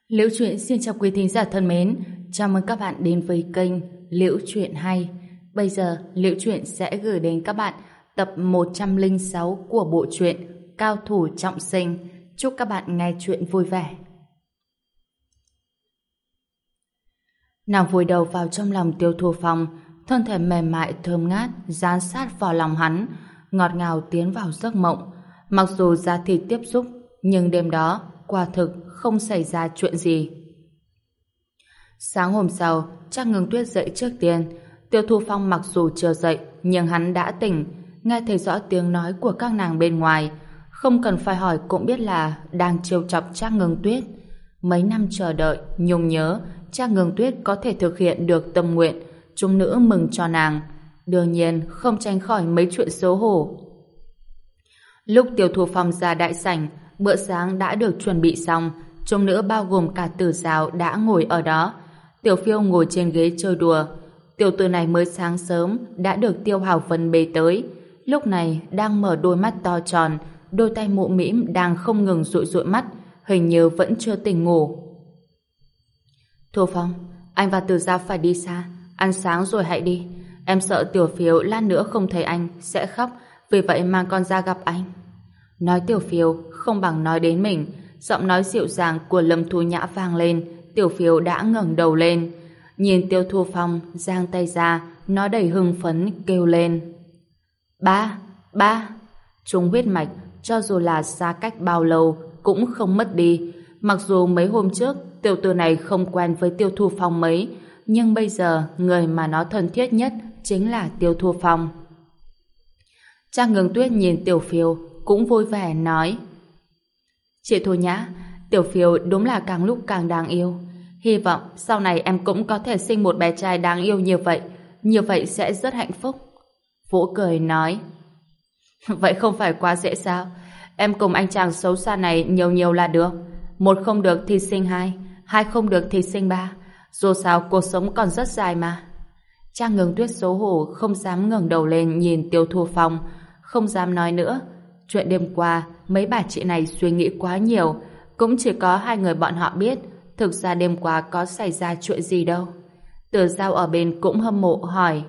Liễu Chuyện xin chào quý thính giả thân mến, chào mừng các bạn đến với kênh Liễu Chuyện Hay. Bây giờ, Liễu Chuyện sẽ gửi đến các bạn tập 106 của bộ truyện Cao Thủ Trọng Sinh. Chúc các bạn nghe chuyện vui vẻ. Nàng vùi đầu vào trong lòng Tiêu Thu Phong, thân thể mềm mại thơm ngát dán sát vào lòng hắn, ngọt ngào tiến vào giấc mộng. Mặc dù da thịt tiếp xúc, nhưng đêm đó quả thực không xảy ra chuyện gì. Sáng hôm sau, Trác Ngưng Tuyết dậy trước tiên. Tiêu Thu Phong mặc dù chưa dậy, nhưng hắn đã tỉnh, nghe thấy rõ tiếng nói của các nàng bên ngoài. Không cần phải hỏi cũng biết là đang trêu chọc Trác Ngưng Tuyết. Mấy năm chờ đợi, nhung nhớ, Trác Ngưng Tuyết có thể thực hiện được tâm nguyện, chúng nữ mừng cho nàng. Đương nhiên, không tránh khỏi mấy chuyện xấu hổ. Lúc Tiêu Thu Phong ra đại sảnh, bữa sáng đã được chuẩn bị xong, chúng nữ bao gồm cả Tử Giao đã ngồi ở đó. Tiểu Phiêu ngồi trên ghế chơi đùa. Tiểu tử này mới sáng sớm đã được Tiêu Hào Vân bế tới, lúc này đang mở đôi mắt to tròn, đôi tay mụ mĩm đang không ngừng dụi dụi mắt, hình như vẫn chưa tỉnh ngủ. Thu Phong, anh và Tử Giao phải đi xa, ăn sáng rồi hãy đi. Em sợ Tiểu Phiêu lát nữa không thấy anh sẽ khóc, vì vậy mang con ra gặp anh. Nói Tiểu Phiêu không bằng nói đến mình. Giọng nói dịu dàng của Lâm Thu Nhã vang lên. Tiểu Phiêu đã ngẩng đầu lên, nhìn Tiêu Thu Phong giang tay ra, nó đầy hưng phấn kêu lên: Ba. Chúng huyết mạch cho dù là xa cách bao lâu cũng không mất đi. Mặc dù mấy hôm trước tiểu tử này không quen với Tiêu Thu Phong mấy, nhưng bây giờ người mà nó thân thiết nhất chính là Tiêu Thu Phong. Trác Ngưng Tuyết nhìn Tiểu Phiêu cũng vui vẻ nói: Chị Thu Nhã, Tiểu Phiêu đúng là càng lúc càng đáng yêu. Hy vọng sau này em cũng có thể sinh một bé trai đáng yêu như vậy sẽ rất hạnh phúc. Vũ cười nói: Vậy không phải quá dễ sao? Em cùng anh chàng xấu xa này nhiều là được. Một không được thì sinh hai, hai không được thì sinh ba. Dù sao cuộc sống còn rất dài mà. Trác Ngưng Tuyết xấu hổ không dám ngẩng đầu lên nhìn Tiêu Thu Phong, không dám nói nữa. Chuyện đêm qua mấy bà chị này suy nghĩ quá nhiều, cũng chỉ có hai người bọn họ biết thực ra đêm qua có xảy ra chuyện gì đâu. Tử Giao ở bên cũng hâm mộ hỏi: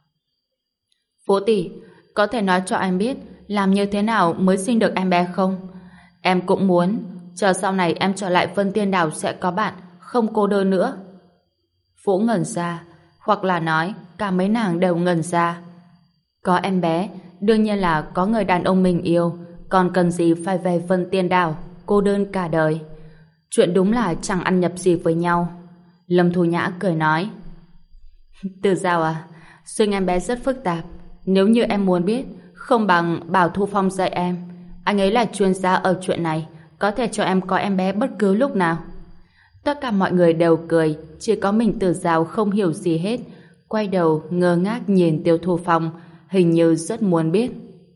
Vũ tỷ, có thể nói cho anh biết làm như thế nào mới sinh được em bé không? Em cũng muốn, chờ sau này em trở lại Vân Tiên Đảo sẽ có bạn, không cô đơn nữa. Vũ ngẩn ra, hoặc là nói cả mấy nàng đều ngẩn ra. Có em bé, đương nhiên là có người đàn ông mình yêu, còn cần gì phải về Vân Tiên Đảo, cô đơn cả đời. Chuyện đúng là chẳng ăn nhập gì với nhau. Lâm Thu Nhã cười nói: Từ Giao à, sinh em bé rất phức tạp. Nếu như em muốn biết, không bằng bảo Thu Phong dạy em. Anh ấy là chuyên gia ở chuyện này, có thể cho em có em bé bất cứ lúc nào. Tất cả mọi người đều cười, chỉ có mình Từ Giao không hiểu gì hết, quay đầu ngơ ngác nhìn Tiêu Thu Phong, hình như rất muốn biết.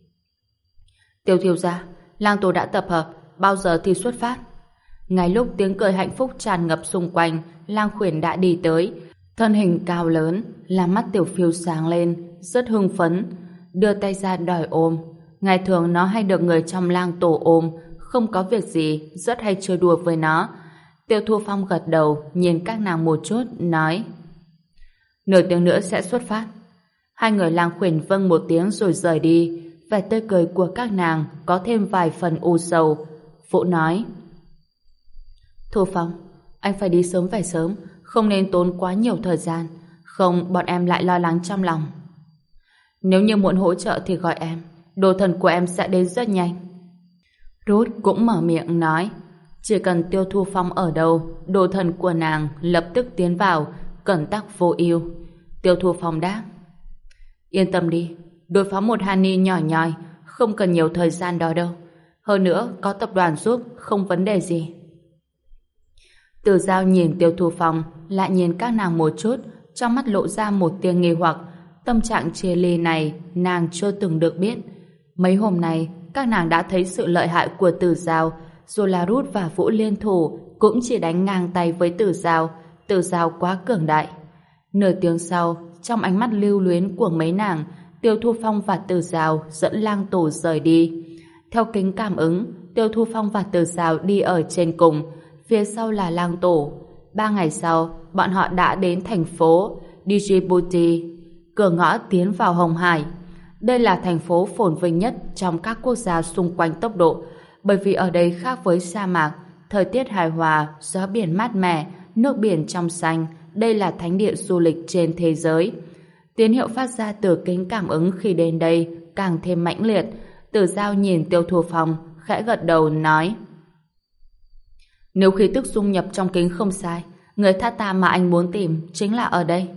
Tiêu thiếu gia, lang tù đã tập hợp, bao giờ thì xuất phát? Ngay lúc tiếng cười hạnh phúc tràn ngập xung quanh, Lang Khuyển đã đi tới, thân hình cao lớn, làm mắt Tiểu Phiêu sáng lên, rất hưng phấn, đưa tay ra đòi ôm. Ngày thường nó hay được người trong lang tổ ôm, không có việc gì, rất hay chơi đùa với nó. Tiêu Thu Phong gật đầu, nhìn các nàng một chút, nói: Nửa tiếng nữa sẽ xuất phát. Hai người Lang Khuyển vâng một tiếng rồi rời đi. Vẻ tươi cười của các nàng có thêm vài phần u sầu. Vũ nói: Thu Phong, anh phải đi sớm về sớm, không nên tốn quá nhiều thời gian, không bọn em lại lo lắng trong lòng. Nếu như muốn hỗ trợ thì gọi em, đồ thần của em sẽ đến rất nhanh. Ruth cũng mở miệng nói: Chỉ cần Tiêu Thu Phong ở đâu, đồ thần của nàng lập tức tiến vào, cẩn tắc vô ưu. Tiêu Thu Phong đáp: Yên tâm đi, đối phó một Hani nhỏ nhoi, không cần nhiều thời gian đó đâu. Hơn nữa, có tập đoàn giúp, không vấn đề gì. Từ Giao nhìn Tiêu Thu Phong, lại nhìn các nàng một chút, trong mắt lộ ra một tia nghi hoặc. Tâm trạng chia ly này, nàng chưa từng được biết. Mấy hôm nay, các nàng đã thấy sự lợi hại của Từ Giao, dù là Ruth và Vũ liên thủ, cũng chỉ đánh ngang tay với Từ Giao. Từ Giao quá cường đại. Nửa tiếng sau, trong ánh mắt lưu luyến của mấy nàng, Tiêu Thu Phong và Từ Giao dẫn lang tổ rời đi. Theo kính cảm ứng, Tiêu Thu Phong và Từ Giao đi ở trên cùng. phía sau là Lang Tổ. 3 ngày sau, bọn họ đã đến thành phố Djibouti, cửa ngõ tiến vào Hồng Hải. Đây là thành phố phồn vinh nhất trong các quốc gia xung quanh tốc độ, bởi vì ở đây khác với sa mạc, thời tiết hài hòa, gió biển mát mẻ, nước biển trong xanh. Đây là thánh địa du lịch trên thế giới. Tín hiệu phát ra từ kính cảm ứng khi đến đây càng thêm mãnh liệt. Tử Dao nhìn Tiêu Thu Phong, khẽ gật đầu nói: nếu khí tức dung nhập trong kính không sai, người Thata mà anh muốn tìm chính là ở đây.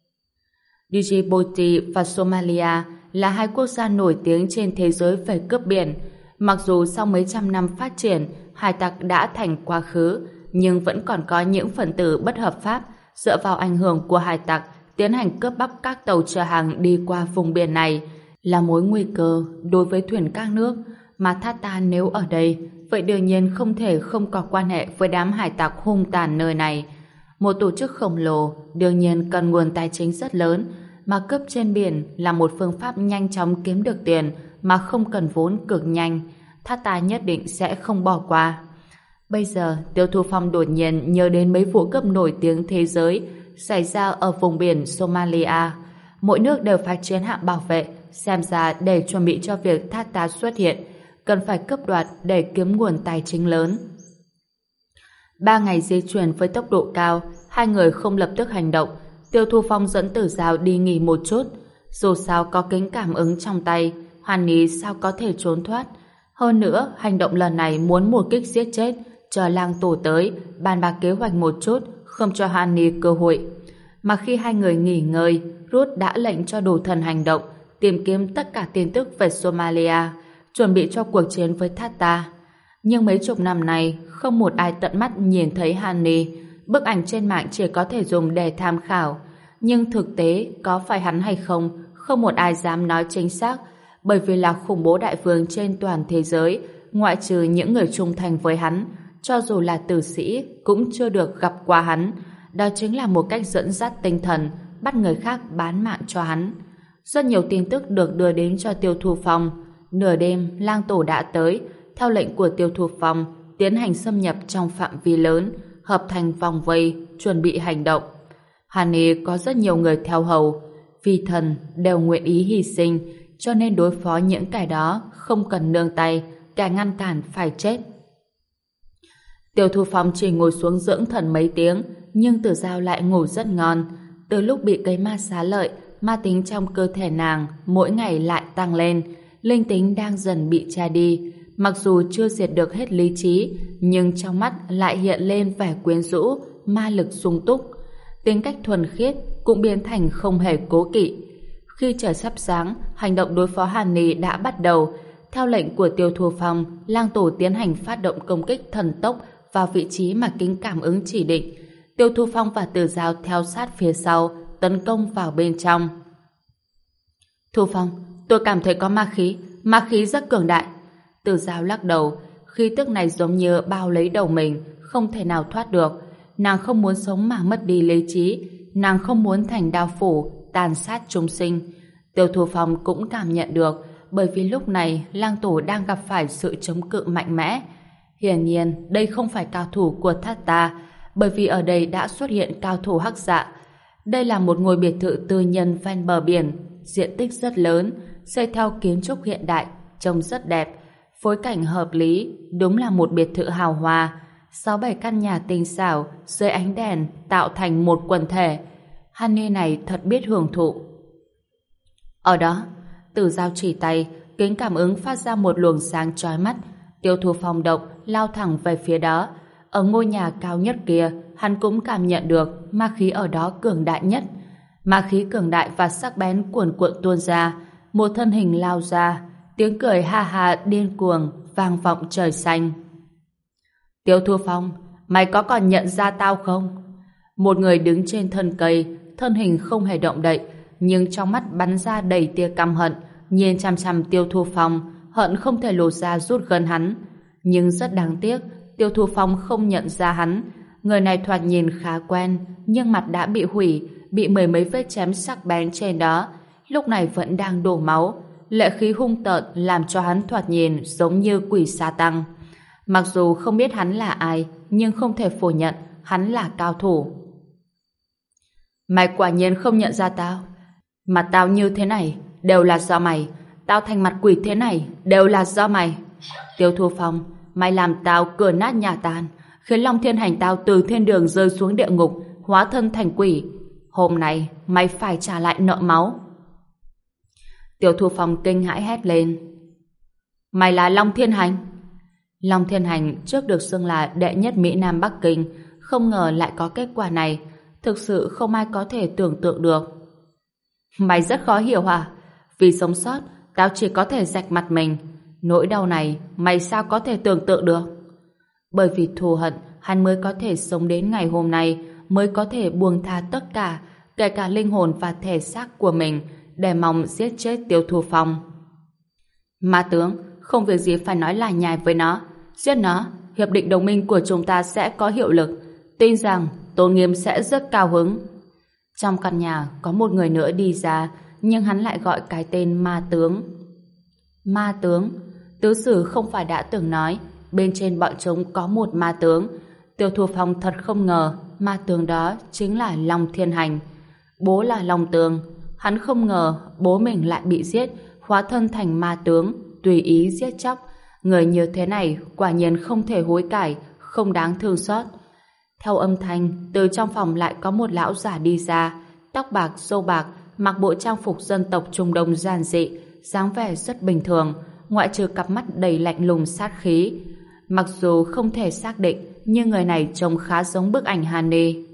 Djibouti và Somalia là hai quốc gia nổi tiếng trên thế giới về cướp biển. Mặc dù sau mấy trăm năm phát triển, hải tặc đã thành quá khứ, nhưng vẫn còn có những phần tử bất hợp pháp dựa vào ảnh hưởng của hải tặc tiến hành cướp bóc các tàu chở hàng đi qua vùng biển này, là mối nguy cơ đối với thuyền các nước. Mà Thata nếu ở đây, vậy đương nhiên không thể không có quan hệ với đám hải tặc hung tàn nơi này. Một tổ chức khổng lồ đương nhiên cần nguồn tài chính rất lớn, mà cướp trên biển là một phương pháp nhanh chóng kiếm được tiền mà không cần vốn cực nhanh. Thata nhất định sẽ không bỏ qua. Bây giờ Tiêu Thu Phong đột nhiên nhớ đến mấy vụ cướp nổi tiếng thế giới xảy ra ở vùng biển Somalia. Mỗi nước đều phải chiến hạm bảo vệ, xem ra để chuẩn bị cho việc Thata xuất hiện, cần phải cướp đoạt để kiếm nguồn tài chính lớn. 3 ngày di chuyển với tốc độ cao, hai người không lập tức hành động. Tiêu Thu Phong dẫn Tử Dao đi nghỉ một chút. Dù sao có kính cảm ứng trong tay, Hàn Ni sao có thể trốn thoát. Hơn nữa, hành động lần này muốn một kích giết chết, chờ Lang Tổ tới, bàn bạc kế hoạch một chút, không cho Hàn Ni cơ hội. Mà khi hai người nghỉ ngơi, Rút đã lệnh cho đồ thần hành động, tìm kiếm tất cả tin tức về Somalia, chuẩn bị cho cuộc chiến với Thata. Nhưng mấy chục năm nay, không một ai tận mắt nhìn thấy Hàn Ni. Bức ảnh trên mạng chỉ có thể dùng để tham khảo. Nhưng thực tế, có phải hắn hay không, không một ai dám nói chính xác, bởi vì là khủng bố đại vương trên toàn thế giới, ngoại trừ những người trung thành với hắn, cho dù là tử sĩ, cũng chưa được gặp qua hắn. Đó chính là một cách dẫn dắt tinh thần, bắt người khác bán mạng cho hắn. Rất nhiều tin tức được đưa đến cho Tiêu Thu Phong. Nửa đêm, Lang Tổ đã tới, theo lệnh của Tiêu Thu Phong, tiến hành xâm nhập trong phạm vi lớn, hợp thành vòng vây, chuẩn bị hành động. Hàn Ni có rất nhiều người theo hầu, vì thần đều nguyện ý hy sinh, cho nên đối phó những kẻ đó không cần nương tay, kẻ ngăn cản phải chết. Tiêu Thu Phong chỉ ngồi xuống dưỡng thần mấy tiếng, nhưng Tử Dao lại ngủ rất ngon. Từ lúc bị cây ma xá lợi, ma tính trong cơ thể nàng mỗi ngày lại tăng lên, linh tính đang dần bị che đi. Mặc dù chưa diệt được hết lý trí, nhưng trong mắt lại hiện lên vẻ quyến rũ, ma lực sung túc. Tính cách thuần khiết cũng biến thành không hề cố kỵ. Khi trời sắp sáng, hành động đối phó Hàn Ni đã bắt đầu. Theo lệnh của Tiêu Thu Phong, Lang Tổ tiến hành phát động công kích thần tốc vào vị trí mà kính cảm ứng chỉ định. Tiêu Thu Phong và Tử Dao theo sát phía sau, tấn công vào bên trong. Thu Phong, tôi cảm thấy có ma khí rất cường đại. Tử Dao lắc đầu, khí tức này giống như bao lấy đầu mình, không thể nào thoát được. Nàng không muốn sống mà mất đi lý trí, nàng không muốn thành đao phủ, tàn sát chúng sinh. Tiêu Thu Phong cũng cảm nhận được, bởi vì lúc này Lang Tổ đang gặp phải sự chống cự mạnh mẽ. Hiển nhiên, đây không phải cao thủ của Thata, bởi vì ở đây đã xuất hiện cao thủ Hắc Dạ. Đây là một ngôi biệt thự tư nhân ven bờ biển, diện tích rất lớn, xây theo kiến trúc hiện đại, trông rất đẹp. Phối cảnh hợp lý, đúng là một biệt thự hào hoa. 6-7 căn nhà tinh xảo dưới ánh đèn tạo thành một quần thể. Hàn Ni này thật biết hưởng thụ. Ở đó, Tử Dao chỉ tay, kính cảm ứng phát ra một luồng sáng chói mắt. Tiêu Thu Phong động lao thẳng về phía đó. Ở ngôi nhà cao nhất kia, hắn cũng cảm nhận được ma khí ở đó cường đại nhất. Ma khí cường đại và sắc bén cuồn cuộn tuôn ra, một thân hình lao ra, tiếng cười ha ha điên cuồng vang vọng trời xanh. Tiêu Thu Phong, mày có còn nhận ra tao không? Một người đứng trên thân cây, thân hình không hề động đậy, nhưng trong mắt bắn ra đầy tia căm hận, nhìn chằm chằm Tiêu Thu Phong, hận không thể lột ra rút gân hắn. Nhưng rất đáng tiếc, Tiêu Thu Phong không nhận ra hắn. Người này thoạt nhìn khá quen, nhưng mặt đã bị hủy, bị mười mấy vết chém sắc bén trên đó, lúc này vẫn đang đổ máu. Lệ khí hung tợn làm cho hắn thoạt nhìn giống như quỷ sa tăng. Mặc dù không biết hắn là ai, nhưng không thể phủ nhận hắn là cao thủ. Mày quả nhiên không nhận ra tao. Mặt tao như thế này đều là do mày. Tao thành mặt quỷ thế này đều là do mày. Tiêu Thu Phong, mày làm tao cửa nát nhà tan, khiến Long Thiên Hành tao từ thiên đường rơi xuống địa ngục, hóa thân thành quỷ. Hôm nay mày phải trả lại nợ máu. Tiêu Thu Phong kinh hãi hét lên. Mày là Long Thiên Hành? Long Thiên Hành trước được xưng là đệ nhất Mỹ Nam Bắc Kinh, không ngờ lại có kết quả này. Thực sự không ai có thể tưởng tượng được. Mày rất khó hiểu hả? Vì sống sót, tao chỉ có thể rạch mặt mình. Nỗi đau này, mày sao có thể tưởng tượng được? Bởi vì thù hận, hắn mới có thể sống đến ngày hôm nay, mới có thể buông tha tất cả, kể cả linh hồn và thể xác của mình, để mong giết chết Tiêu Thu Phong. Ma tướng, không việc gì phải nói lải nhải với nó. Giết nó, hiệp định đồng minh của chúng ta sẽ có hiệu lực. Tin rằng Tôn Nghiêm sẽ rất cao hứng. Trong căn nhà có một người nữa đi ra, nhưng hắn lại gọi cái tên Ma Tướng. Ma Tướng? Tứ Sử không phải đã từng nói bên trên bọn chúng có một ma tướng. Tiêu Thu Phong thật không ngờ ma tướng đó chính là Long Thiên Hành. Bố là Long Tường. Hắn không ngờ bố mình lại bị giết, hóa thân thành ma tướng, tùy ý giết chóc. Người như thế này quả nhiên không thể hối cải, không đáng thương xót. Theo âm thanh, từ trong phòng lại có một lão giả đi ra, tóc bạc, râu bạc, mặc bộ trang phục dân tộc Trung Đông giản dị, dáng vẻ rất bình thường, ngoại trừ cặp mắt đầy lạnh lùng sát khí. Mặc dù không thể xác định, nhưng người này trông khá giống bức ảnh Hani.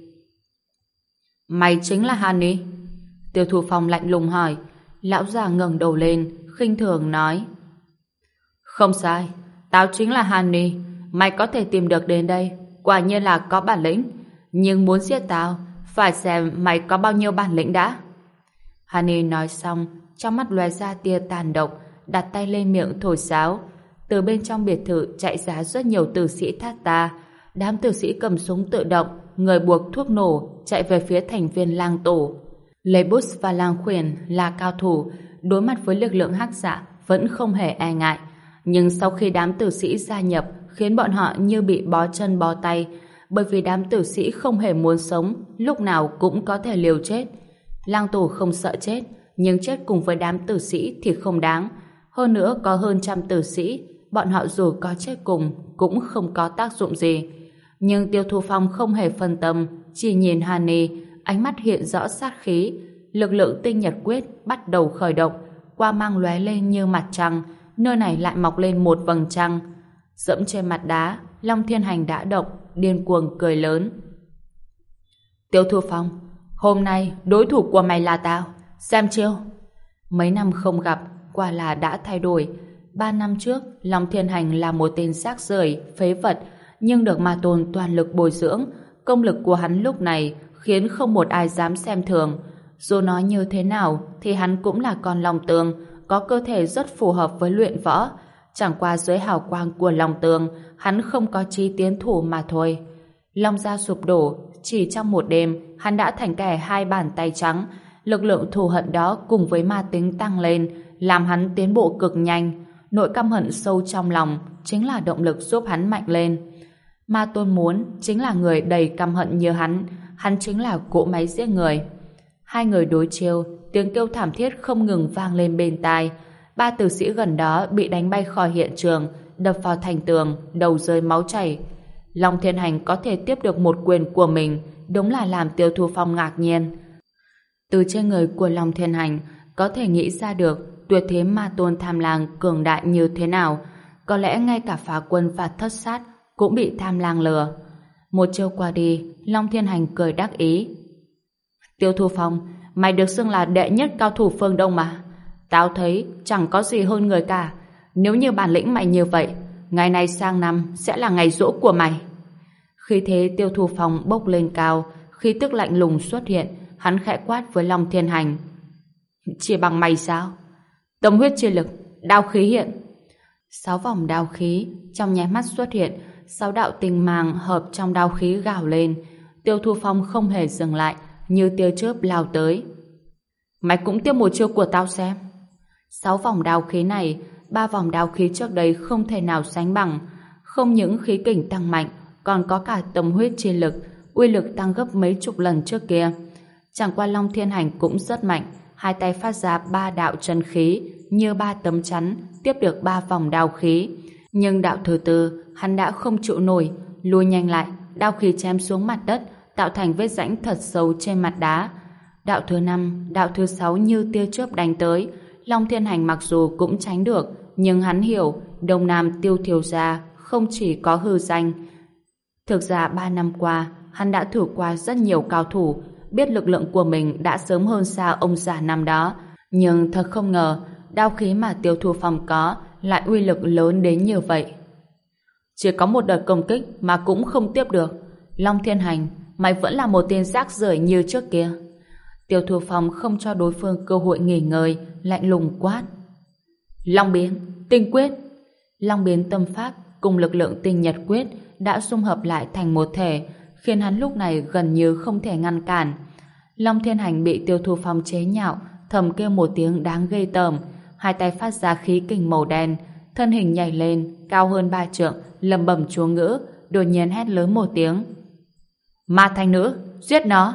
Mày chính là Hani? Tiêu Thu Phong lạnh lùng hỏi. Lão già ngẩng đầu lên, khinh thường nói. Không sai, tao chính là Hani. Mày có thể tìm được đến đây, quả nhiên là có bản lĩnh. Nhưng muốn giết tao, phải xem mày có bao nhiêu bản lĩnh đã. Hani nói xong, trong mắt lóe ra tia tàn độc, đặt tay lên miệng thổi sáo. Từ bên trong biệt thự chạy ra rất nhiều tử sĩ thát ta. Đám tử sĩ cầm súng tự động, người buộc thuốc nổ, chạy về phía thành viên lang tổ. Lebus và Lang Khuyển là cao thủ, đối mặt với lực lượng hắc dạ vẫn không hề e ngại. Nhưng sau khi đám tử sĩ gia nhập, khiến bọn họ như bị bó chân bó tay, bởi vì đám tử sĩ không hề muốn sống, lúc nào cũng có thể liều chết. Lang tổ không sợ chết, nhưng chết cùng với đám tử sĩ thì không đáng. Hơn nữa có hơn trăm tử sĩ, bọn họ dù có chết cùng cũng không có tác dụng gì. Nhưng Tiêu Thu Phong không hề phân tâm, chỉ nhìn Hani, ánh mắt hiện rõ sát khí. Lực lượng tinh nhật quyết bắt đầu khởi động, quang mang lóe lên như mặt trăng, nơi này lại mọc lên một vầng trăng. Dẫm trên mặt đá, Long Thiên Hành đã động, điên cuồng cười lớn. Tiêu Thu Phong, hôm nay đối thủ của mày là tao, xem chiêu. Mấy năm không gặp, quả là đã thay đổi. 3 năm trước, Long Thiên Hành là một tên rác rưởi, phế vật, nhưng được Ma Tôn toàn lực bồi dưỡng. Công lực của hắn lúc này khiến không một ai dám xem thường. Dù nói như thế nào thì hắn cũng là con Long Tường, có cơ thể rất phù hợp với luyện võ. Chẳng qua dưới hào quang của Long Tường, hắn không có chí tiến thủ mà thôi. Long gia sụp đổ, chỉ trong một đêm, hắn đã thành kẻ hai bàn tay trắng. Lực lượng thù hận đó cùng với ma tính tăng lên, làm hắn tiến bộ cực nhanh. Nỗi căm hận sâu trong lòng chính là động lực giúp hắn mạnh lên. Ma Tôn muốn chính là người đầy căm hận như hắn chính là cỗ máy giết người. Hai người đối chiêu, tiếng kêu thảm thiết không ngừng vang lên bên tai. 3 tử sĩ gần đó bị đánh bay khỏi hiện trường, đập vào thành tường, đầu rơi máu chảy. Long Thiên Hành có thể tiếp được một quyền của mình, đúng là làm Tiêu Thu Phong ngạc nhiên. Từ trên người của Long Thiên Hành có thể nghĩ ra được tuyệt thế Ma Tôn Tham Lang cường đại như thế nào. Có lẽ ngay cả Phá Quân và Thất Sát cũng bị Tham Lang lừa. Một chiêu qua đi, Long Thiên Hành cười đắc ý. Tiêu Thu Phong, mày được xưng là đệ nhất cao thủ phương Đông mà. Tao thấy chẳng có gì hơn người cả. Nếu như bản lĩnh mày như vậy, ngày này sang năm sẽ là ngày giỗ của mày. Khi thế Tiêu Thu Phong bốc lên cao, khí tức lạnh lùng xuất hiện, hắn khẽ quát với Long Thiên Hành. Chỉ bằng mày sao? Tâm huyết chi lực, đao khí hiện. 6 vòng đao khí trong nháy mắt xuất hiện, 6 đạo tinh mang hợp trong đao khí gào lên. Tiêu Thu Phong không hề dừng lại, như tia chớp lao tới. Mày cũng tiếp một chiêu của tao xem. 6 vòng đao khí này, 3 vòng đao khí trước đây không thể nào sánh bằng. Không những khí kình tăng mạnh, còn có cả tâm huyết chi lực, uy lực tăng gấp mấy chục lần trước kia. Chẳng qua Long Thiên Hành cũng rất mạnh, hai tay phát ra 3 đạo chân khí như 3 tấm chắn, tiếp được 3 vòng đao khí. Nhưng đạo thứ tư, hắn đã không chịu nổi, lùi nhanh lại, đao khí chém xuống mặt đất, tạo thành vết rãnh thật sâu trên mặt đá. Đạo thứ 5, đạo thứ 6 như tia chớp đánh tới, Long Thiên Hành mặc dù cũng tránh được, nhưng hắn hiểu Đông Nam Tiêu thiếu gia không chỉ có hư danh. Thực ra 3 năm qua, hắn đã thử qua rất nhiều cao thủ, biết lực lượng của mình đã sớm hơn xa ông già năm đó. Nhưng thật không ngờ, đao khí mà Tiêu Thu Phong có lại uy lực lớn đến như vậy. Chỉ có một đợt công kích mà cũng không tiếp được. Long Thiên Hành, mày vẫn là một tên rác rưởi như trước kia. Tiêu Thu Phong không cho đối phương cơ hội nghỉ ngơi, lạnh lùng quát. Long biến, tinh quyết. Long biến tâm pháp cùng lực lượng tinh nhật quyết đã xung hợp lại thành một thể, khiến hắn lúc này gần như không thể ngăn cản. Long Thiên Hành bị Tiêu Thu Phong chế nhạo, thầm kêu một tiếng đáng ghê tởm, hai tay phát ra khí kình màu đen, thân hình nhảy lên, cao hơn 3 trượng, lẩm bẩm chú ngữ, đột nhiên hét lớn một tiếng. Ma thanh nữ, giết nó!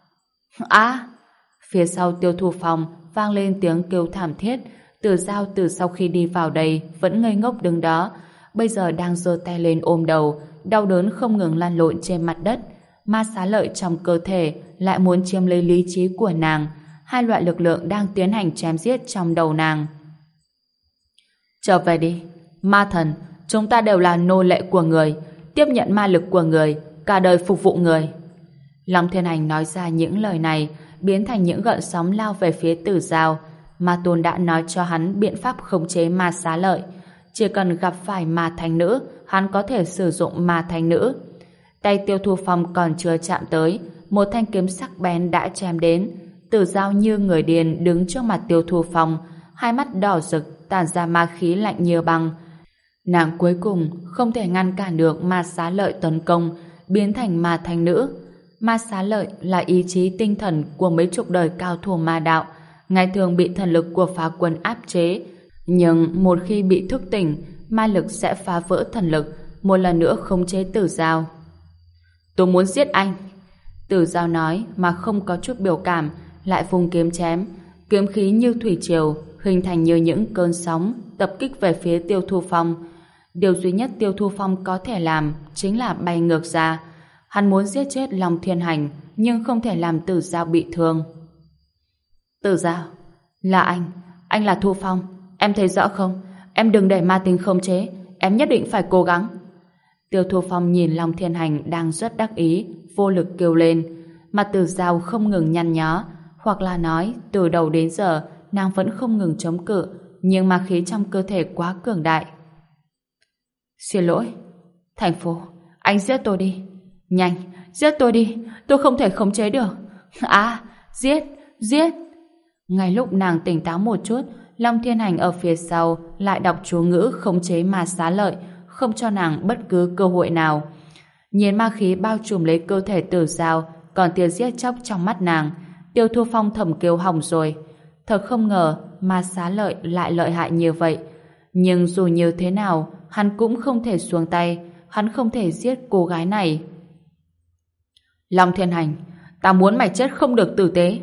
Á! Phía sau Tiêu Thu Phong vang lên tiếng kêu thảm thiết. Tử Giao từ sau khi đi vào đây vẫn ngây ngốc đứng đó, bây giờ đang giơ tay lên ôm đầu, đau đớn không ngừng lăn lộn trên mặt đất. Ma xá lợi trong cơ thể lại muốn chiếm lấy lý trí của nàng. Hai loại lực lượng đang tiến hành chém giết trong đầu nàng. Trở về đi, ma thần, chúng ta đều là nô lệ của người, tiếp nhận ma lực của người, cả đời phục vụ người. Long Thiên Hành nói ra những lời này, biến thành những gợn sóng lao về phía Tử Giao. Ma Tôn đã nói cho hắn biện pháp khống chế ma xá lợi. Chỉ cần gặp phải ma thánh nữ, hắn có thể sử dụng ma thánh nữ. Tay Tiêu Thu Phong còn chưa chạm tới, một thanh kiếm sắc bén đã chém đến. Tử Giao như người điên đứng trước mặt Tiêu Thu Phong, hai mắt đỏ rực tản ra ma khí lạnh như băng. Nàng cuối cùng không thể ngăn cản được ma xá lợi tấn công, biến thành ma thánh nữ. Ma xá lợi là ý chí tinh thần của mấy chục đời cao thủ ma đạo, ngày thường bị thần lực của phá quân áp chế, nhưng một khi bị thức tỉnh, ma lực sẽ phá vỡ thần lực, một lần nữa khống chế Tử Giao. Tôi muốn giết anh. Tử Giao nói mà không có chút biểu cảm, lại vùng kiếm chém, kiếm khí như thủy triều, hình thành như những cơn sóng tập kích về phía Tiêu Thu Phong. Điều duy nhất Tiêu Thu Phong có thể làm chính là bay ngược ra. Hắn muốn giết chết Long Thiên Hành, nhưng không thể làm Tử Giao bị thương. Tử Giao, là anh là Thu Phong, em thấy rõ không? Em đừng để ma tính khống chế, em nhất định phải cố gắng. Tiêu Thu Phong nhìn Long Thiên Hành đang rất đắc ý, vô lực kêu lên, mà Tử Giao không ngừng nhăn nhó, hoặc là nói từ đầu đến giờ nàng vẫn không ngừng chống cự, nhưng ma khí trong cơ thể quá cường đại. Xin lỗi, thành phố, anh giết tôi đi, nhanh, giết tôi đi, tôi không thể khống chế được. À, giết. Ngay lúc nàng tỉnh táo một chút, Long Thiên Hành ở phía sau lại đọc chú ngữ khống chế ma xá lợi, không cho nàng bất cứ cơ hội nào. Nhìn ma khí bao trùm lấy cơ thể Tử Giao, còn tia giết chóc trong mắt nàng, Tiêu Thu Phong thầm kêu hỏng rồi. Thật không ngờ ma xá lợi lại lợi hại như vậy. Nhưng dù như thế nào, hắn cũng không thể xuống tay, hắn không thể giết cô gái này. Long Thiên Hành, tao muốn mày chết không được tử tế.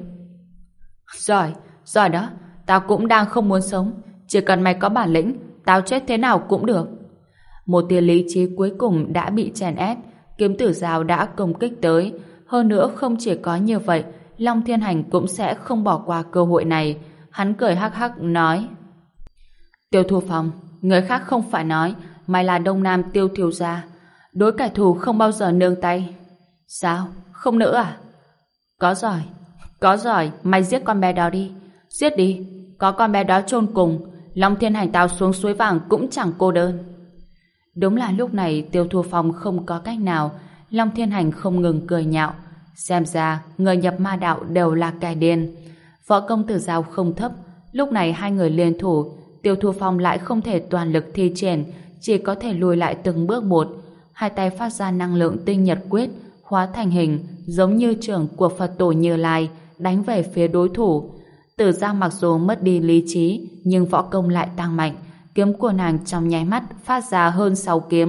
Giỏi đó, tao cũng đang không muốn sống, chỉ cần mày có bản lĩnh, tao chết thế nào cũng được. Một tia lý trí cuối cùng đã bị chèn ép, kiếm Tử Giao đã công kích tới. Hơn nữa không chỉ có như vậy, Long Thiên Hành cũng sẽ không bỏ qua cơ hội này. Hắn cười hắc hắc nói: Tiêu Thu Phong, người khác không phải nói mày là Đông Nam Tiêu thiếu gia, đối kẻ thù không bao giờ nương tay. Sao? Không nữa à? Có giỏi, mày giết con bé đó đi. Giết đi, có con bé đó chôn cùng, Long Thiên Hành tao xuống suối vàng cũng chẳng cô đơn. Đúng là lúc này Tiêu Thu Phong không có cách nào. Long Thiên Hành không ngừng cười nhạo. Xem ra người nhập ma đạo đều là kẻ điên. Võ công Tử Giao không thấp, lúc này hai người liên thủ, Tiêu Thu Phong lại không thể toàn lực thi triển, chỉ có thể lùi lại từng bước một. Hai tay phát ra năng lượng tinh nhật quyết, hóa thành hình giống như chưởng của Phật tổ Như Lai, đánh về phía đối thủ. Tử Giao mặc dù mất đi lý trí, nhưng võ công lại tăng mạnh. Kiếm của nàng trong nháy mắt phát ra hơn 6 kiếm,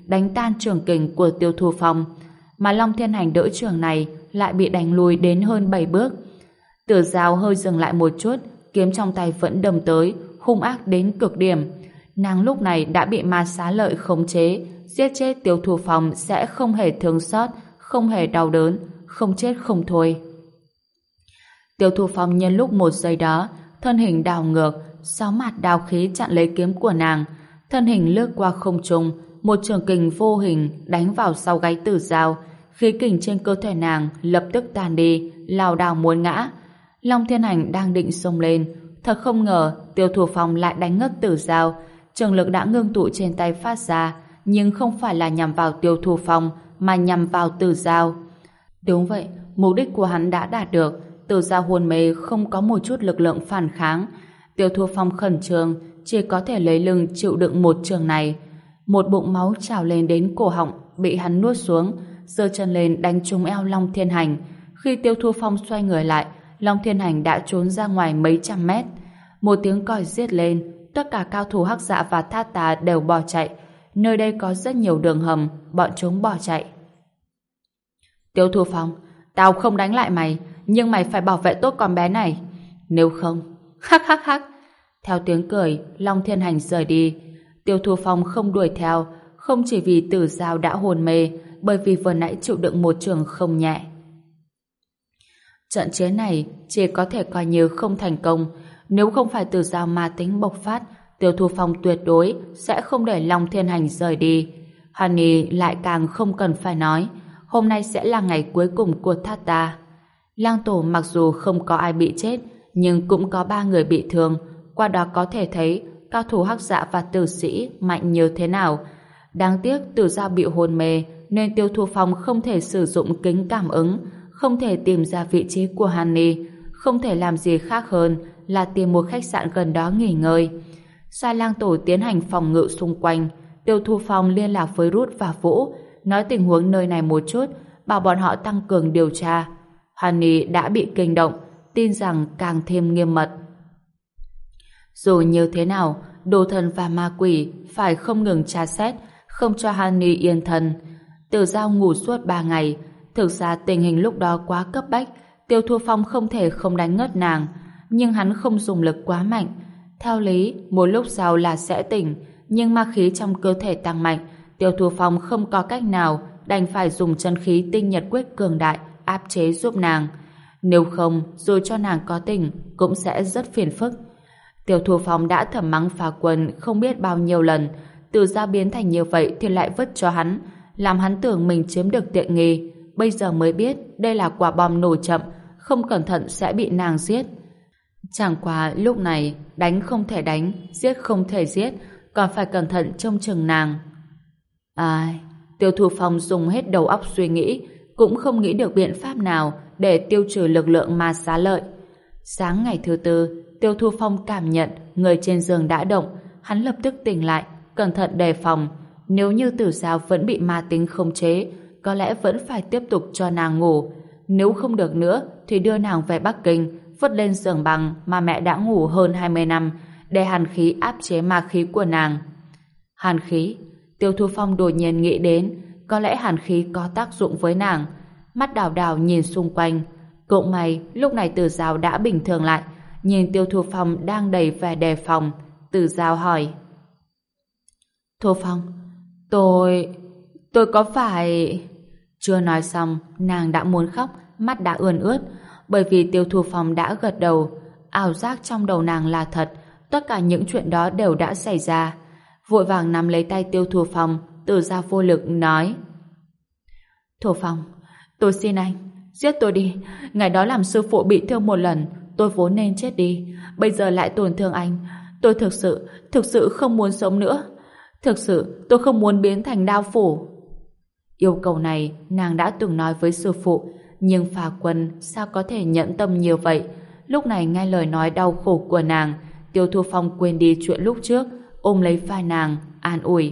đánh tan trường kình của Tiêu Thu Phong, mà Long Thiên Hành đỡ trường này lại bị đánh lùi đến hơn 7 bước. Tử Giao hơi dừng lại một chút, kiếm trong tay vẫn đâm tới, hung ác đến cực điểm. Nàng lúc này đã bị Ma Xá Lợi khống chế, giết chết Tiêu Thu Phong sẽ không hề thương xót, không hề đau đớn, không chết không thôi. Tiêu Thu Phong nhân lúc một giây đó, thân hình đảo ngược, 6 mặt đao khí chặn lấy kiếm của nàng, thân hình lướt qua không trung, một trường kình vô hình đánh vào sau gáy Tử Giao, khí kình trên cơ thể nàng lập tức tan đi, lảo đảo muốn ngã. Long Thiên Hành đang định xông lên, thật không ngờ Tiêu Thu Phong lại đánh ngất Tử Giao, trường lực đã ngưng tụ trên tay phát ra, nhưng không phải là nhằm vào Tiêu Thu Phong mà nhằm vào Tử Giao. Đúng vậy, mục đích của hắn đã đạt được. Tử Giao hôn mê không có một chút lực lượng phản kháng. Tiêu Thu Phong khẩn trương, chỉ có thể lấy lưng chịu đựng một trường này. Một bụng máu trào lên đến cổ họng, bị hắn nuốt xuống, giơ chân lên đánh trúng eo Long Thiên Hành. Khi Tiêu Thu Phong xoay người lại, Long Thiên Hành đã trốn ra ngoài mấy trăm mét. Một tiếng còi giết lên, tất cả cao thủ Hắc Dạ và Thát Tà đều bỏ chạy. Nơi đây có rất nhiều đường hầm, bọn chúng bỏ chạy. Tiêu Thu Phong, tao không đánh lại mày, nhưng mày phải bảo vệ tốt con bé này. Nếu không, hắc hắc hắc. Theo tiếng cười, Long Thiên Hành rời đi. Tiêu Thu Phong không đuổi theo, không chỉ vì Tử Giao đã hôn mê, bởi vì vừa nãy chịu đựng một trường không nhẹ. Trận chiến này chỉ có thể coi như không thành công. Nếu không phải Tử Giao ma tính bộc phát, Tiêu Thu Phong tuyệt đối sẽ không để Long Thiên Hành rời đi. Honey lại càng không cần phải nói, hôm nay sẽ là ngày cuối cùng của Thát Ta. Lang Tổ mặc dù không có ai bị chết, nhưng cũng có 3 người bị thương, qua đó có thể thấy cao thủ Hắc Dạ và Tử Sĩ mạnh như thế nào. Đáng tiếc Tử Giao bị hôn mê nên Tiêu Thu Phong không thể sử dụng kính cảm ứng, không thể tìm ra vị trí của Honey, không thể làm gì khác hơn là tìm một khách sạn gần đó nghỉ ngơi. Sai Lang Tổ tiến hành phòng ngự xung quanh. Tiêu Thu Phong liên lạc với Rút và Vũ, nói tình huống nơi này một chút, bảo bọn họ tăng cường điều tra. Honey đã bị kinh động, tin rằng càng thêm nghiêm mật. Dù như thế nào, đồ thần và ma quỷ phải không ngừng tra xét, không cho Honey yên thân. Tử Giao ngủ suốt 3 ngày. Thực ra tình hình lúc đó quá cấp bách, Tiêu Thu Phong không thể không đánh ngất nàng, nhưng hắn không dùng lực quá mạnh. Theo lý, một lúc sau là sẽ tỉnh, nhưng ma khí trong cơ thể tăng mạnh, Tiêu Thu Phong không có cách nào, đành phải dùng chân khí tinh nhật quyết cường đại áp chế giúp nàng. Nếu không, dù cho nàng có tỉnh, cũng sẽ rất phiền phức. Tiêu Thu Phong đã thầm mắng Phá Quân không biết bao nhiêu lần, từ ra biến thành như vậy thì lại vứt cho hắn, làm hắn tưởng mình chiếm được tiện nghi. Bây giờ mới biết đây là quả bom nổ chậm, không cẩn thận sẽ bị nàng giết. Chẳng qua lúc này đánh không thể đánh, giết không thể giết, còn phải cẩn thận trông chừng nàng. Ai, Tiêu Thu Phong dùng hết đầu óc suy nghĩ, cũng không nghĩ được biện pháp nào để tiêu trừ lực lượng Ma Xá Lợi. Sáng ngày thứ tư, Tiêu Thu Phong cảm nhận người trên giường đã động, hắn lập tức tỉnh lại, cẩn thận đề phòng. Nếu như Tử Giao vẫn bị ma tính khống chế, có lẽ vẫn phải tiếp tục cho nàng ngủ. Nếu không được nữa, thì đưa nàng về Bắc Kinh, vứt lên giường bằng mà mẹ đã ngủ hơn 20 năm, để hàn khí áp chế ma khí của nàng. Hàn khí? Tiêu Thu Phong đột nhiên nghĩ đến, có lẽ hàn khí có tác dụng với nàng. Mắt đảo đảo nhìn xung quanh. Cũng may, lúc này Tử Giao đã bình thường lại, nhìn Tiêu Thu Phong đang đầy vẻ đề phòng. Tử Giao hỏi: Thu Phong, tôi có phải... Chưa nói xong, nàng đã muốn khóc, mắt đã ươn ướt, bởi vì Tiêu Thu Phong đã gật đầu. Ảo giác trong đầu nàng là thật, tất cả những chuyện đó đều đã xảy ra. Vội vàng nắm lấy tay Tiêu Thu Phong, Tử Giao vô lực nói: Thu Phong, tôi xin anh, giết tôi đi. Ngày đó làm sư phụ bị thương một lần, tôi vốn nên chết đi, bây giờ lại tổn thương anh. Tôi thực sự không muốn sống nữa. Thực sự tôi không muốn biến thành đao phủ. Yêu cầu này nàng đã từng nói với sư phụ, nhưng Phà Quân sao có thể nhẫn tâm như vậy. Lúc này nghe lời nói đau khổ của nàng, Tiêu Thu Phong quên đi chuyện lúc trước, ôm lấy vai nàng, an ủi: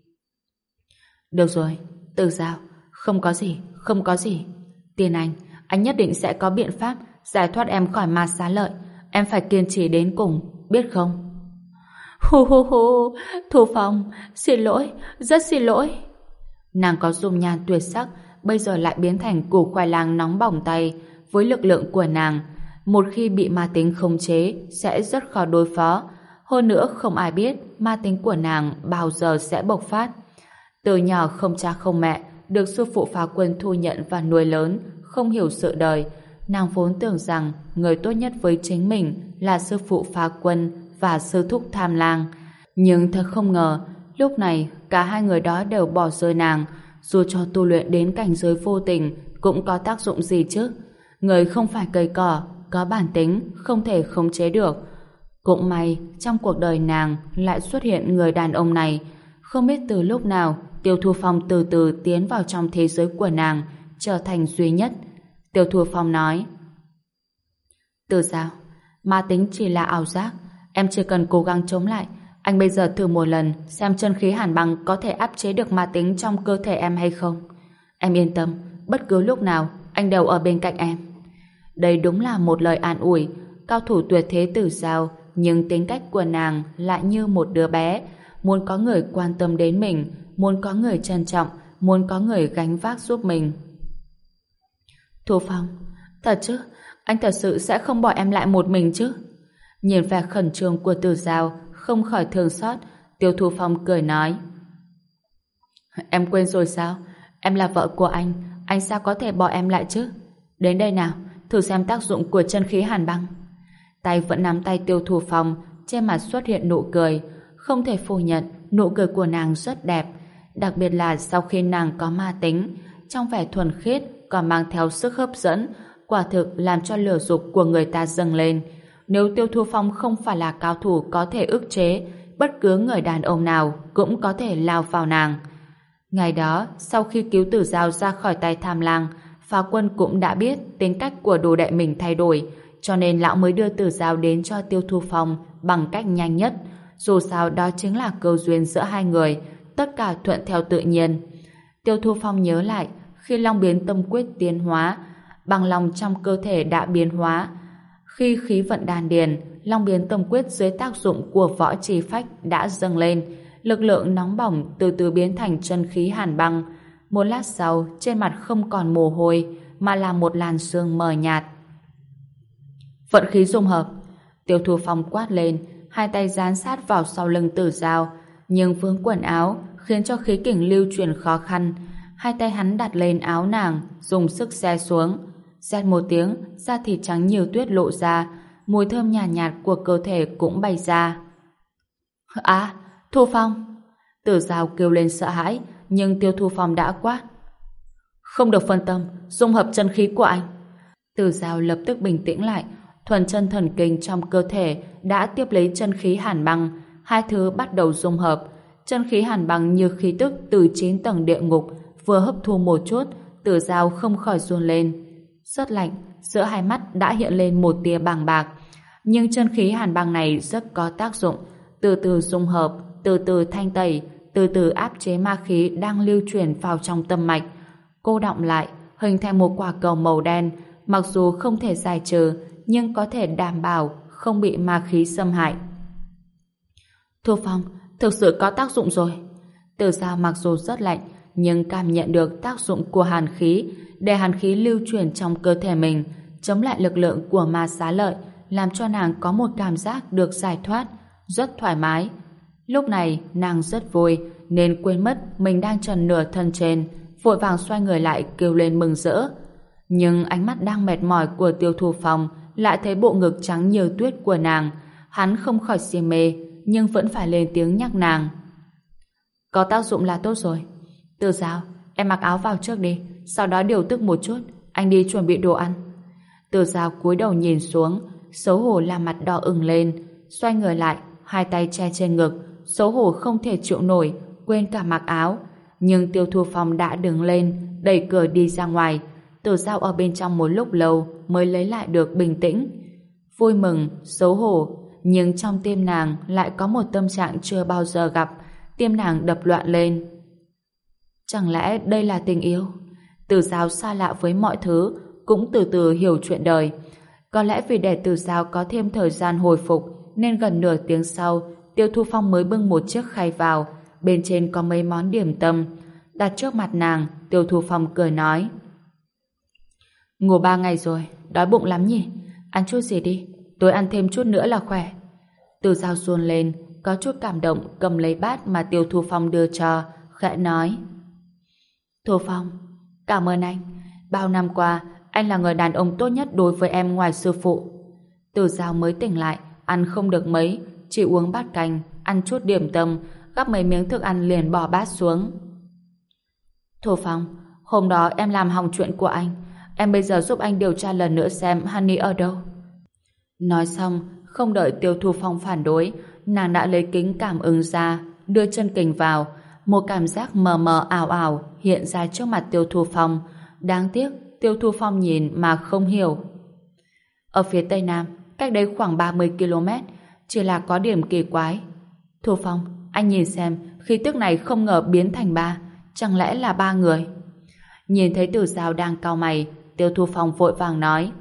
Được rồi, Tử Giao, không có gì. Tin anh nhất định sẽ có biện pháp giải thoát em khỏi Ma Xá Lợi. Em phải kiên trì đến cùng, biết không? Hu hu hu, Thu Phong, xin lỗi, rất xin lỗi. Nàng có dung nhan tuyệt sắc, bây giờ lại biến thành củ khoai lang nóng bỏng tay. Với lực lượng của nàng, một khi bị ma tính khống chế sẽ rất khó đối phó. Hơn nữa không ai biết ma tính của nàng bao giờ sẽ bộc phát. Từ nhỏ không cha không mẹ, được sư phụ Phá Quân thu nhận và nuôi lớn, không hiểu sự đời. Nàng vốn tưởng rằng người tốt nhất với chính mình là sư phụ Phá Quân và sư thúc Tham Lang. Nhưng thật không ngờ, lúc này cả hai người đó đều bỏ rơi nàng. Dù cho tu luyện đến cảnh giới vô tình cũng có tác dụng gì chứ? Người không phải cây cỏ, có bản tính, không thể khống chế được. Cũng may, trong cuộc đời nàng lại xuất hiện người đàn ông này. Không biết từ lúc nào, Tiêu Thu Phong từ từ tiến vào trong thế giới của nàng, trở thành duy nhất. Tiêu Thu Phong nói: Từ sao? Ma tính chỉ là ảo giác, em chỉ cần cố gắng chống lại. Anh bây giờ thử một lần, xem chân khí hàn băng có thể áp chế được ma tính trong cơ thể em hay không. Em yên tâm, bất cứ lúc nào, anh đều ở bên cạnh em. Đây đúng là một lời an ủi. Cao thủ tuyệt thế Từ Giao, nhưng tính cách của nàng lại như một đứa bé, muốn có người quan tâm đến mình, muốn có người trân trọng, muốn có người gánh vác giúp mình. Thu Phong, thật chứ? Anh thật sự sẽ không bỏ em lại một mình chứ? Nhìn vẻ khẩn trương của Từ Giao, không khỏi thương xót, Tiêu Thu Phong cười nói: Em quên rồi sao? Em là vợ của anh sao có thể bỏ em lại chứ? Đến đây nào, thử xem tác dụng của chân khí hàn băng. Tay vẫn nắm tay Tiêu Thu Phong, trên mặt xuất hiện nụ cười. Không thể phủ nhận, nụ cười của nàng rất đẹp, đặc biệt là sau khi nàng có ma tính, trong vẻ thuần khiết còn mang theo sức hấp dẫn, quả thực làm cho lửa dục của người ta dâng lên. Nếu Tiêu Thu Phong không phải là cao thủ có thể ức chế, bất cứ người đàn ông nào cũng có thể lao vào nàng. Ngày đó, sau khi cứu Tử Giao ra khỏi tay Tham Lang, Phá Quân cũng đã biết tính cách của đồ đệ mình thay đổi, cho nên lão mới đưa Tử Giao đến cho Tiêu Thu Phong bằng cách nhanh nhất. Dù sao đó chính là cơ duyên giữa hai người, tất cả thuận theo tự nhiên. Tiêu Thu Phong nhớ lại, khi Long Biến Tâm Quyết tiến hóa, bằng lòng trong cơ thể đã biến hóa. Khi khí vận đan điền, Long Biến Tâm Quyết dưới tác dụng của võ trì phách đã dâng lên, lực lượng nóng bỏng từ từ biến thành chân khí hàn băng. Một lát sau, trên mặt không còn mồ hôi, mà là một làn sương mờ nhạt. Vận khí dung hợp. Tiêu Thu Phong quát lên, hai tay dán sát vào sau lưng Tử Giao, nhưng vướng quần áo khiến cho khí kình lưu truyền khó khăn. Hai tay hắn đặt lên áo nàng, dùng sức xé xuống. Xẹt một tiếng, da thịt trắng nhiều tuyết lộ ra, mùi thơm nhàn nhạt của cơ thể cũng bay ra. À, Thu Phong! Tử Giao kêu lên sợ hãi, nhưng Tiêu Thu Phong đã quát: Không được phân tâm, dung hợp chân khí của anh. Tử Giao lập tức bình tĩnh lại, thuần chân thần kinh trong cơ thể đã tiếp lấy chân khí hàn băng, hai thứ bắt đầu dung hợp. Chân khí hàn băng như khí tức từ 9 tầng địa ngục, vừa hấp thu một chút, Tử Giao không khỏi run lên. Rất lạnh, giữa hai mắt đã hiện lên một tia bàng bạc. Nhưng chân khí hàn băng này rất có tác dụng, từ từ dung hợp, từ từ thanh tẩy, từ từ áp chế ma khí đang lưu chuyển vào trong tâm mạch. Cô đọng lại, hình thành một quả cầu màu đen, mặc dù không thể giải trừ, nhưng có thể đảm bảo không bị ma khí xâm hại. Thu Phong, thực sự có tác dụng rồi. Tử Giao mặc dù rất lạnh, nhưng cảm nhận được tác dụng của hàn khí, để hàn khí lưu chuyển trong cơ thể mình, chống lại lực lượng của ma xá lợi, làm cho nàng có một cảm giác được giải thoát, rất thoải mái. Lúc này, nàng rất vui, nên quên mất mình đang trần nửa thân trên, vội vàng xoay người lại kêu lên mừng rỡ. Nhưng ánh mắt đang mệt mỏi của Tiêu Thu Phong lại thấy bộ ngực trắng như tuyết của nàng. Hắn không khỏi si mê, nhưng vẫn phải lên tiếng nhắc nàng. Có tác dụng là tốt rồi. Từ Giao, em mặc áo vào trước đi, sau đó điều tức một chút, anh đi chuẩn bị đồ ăn. Từ Giao cúi đầu nhìn xuống, xấu hổ làm mặt đỏ ửng lên, xoay người lại, hai tay che trên ngực, xấu hổ không thể chịu nổi, quên cả mặc áo. Nhưng Tiêu Thu Phong đã đứng lên, đẩy cửa đi ra ngoài. Từ Giao ở bên trong một lúc lâu mới lấy lại được bình tĩnh. Vui mừng, xấu hổ, nhưng trong tim nàng lại có một tâm trạng chưa bao giờ gặp, tim nàng đập loạn lên. Chẳng lẽ đây là tình yêu? Từ Giao xa lạ với mọi thứ, cũng từ từ hiểu chuyện đời. Có lẽ vì để Từ Giao có thêm thời gian hồi phục, nên gần nửa tiếng sau, Tiêu Thu Phong mới bưng một chiếc khay vào, bên trên có mấy món điểm tâm. đặt trước mặt nàng. Tiêu Thu Phong cười nói: ngủ 3 ngày rồi, đói bụng lắm nhỉ? Ăn chút gì đi, tôi ăn thêm chút nữa là khỏe. Từ Dao run lên, có chút cảm động, cầm lấy bát mà Tiêu Thu Phong đưa cho, khẽ nói: Thu Phong, cảm ơn anh. Bao năm qua, anh là người đàn ông tốt nhất đối với em ngoài sư phụ. Từ Dao mới tỉnh lại, ăn không được mấy, chỉ uống bát canh, ăn chút điểm tâm, gắp mấy miếng thức ăn liền bỏ bát xuống. Thu Phong, hôm đó em làm hỏng chuyện của anh. Em bây giờ giúp anh điều tra lần nữa xem Honey ở đâu. Nói xong, không đợi Tiêu Thu Phong phản đối, nàng đã lấy kính cảm ứng ra, đưa chân kình vào. Một cảm giác mờ mờ ảo ảo hiện ra trước mặt Tiêu Thu Phong. Đáng tiếc, Tiêu Thu Phong nhìn mà không hiểu. Ở phía tây nam, cách đây khoảng 30 km, chỉ là có điểm kỳ quái. Thu Phong, anh nhìn xem, khí tức này không ngờ biến thành 3, chẳng lẽ là 3 người? Nhìn thấy Từ Dao đang cau mày, Tiêu Thu Phong vội vàng nói: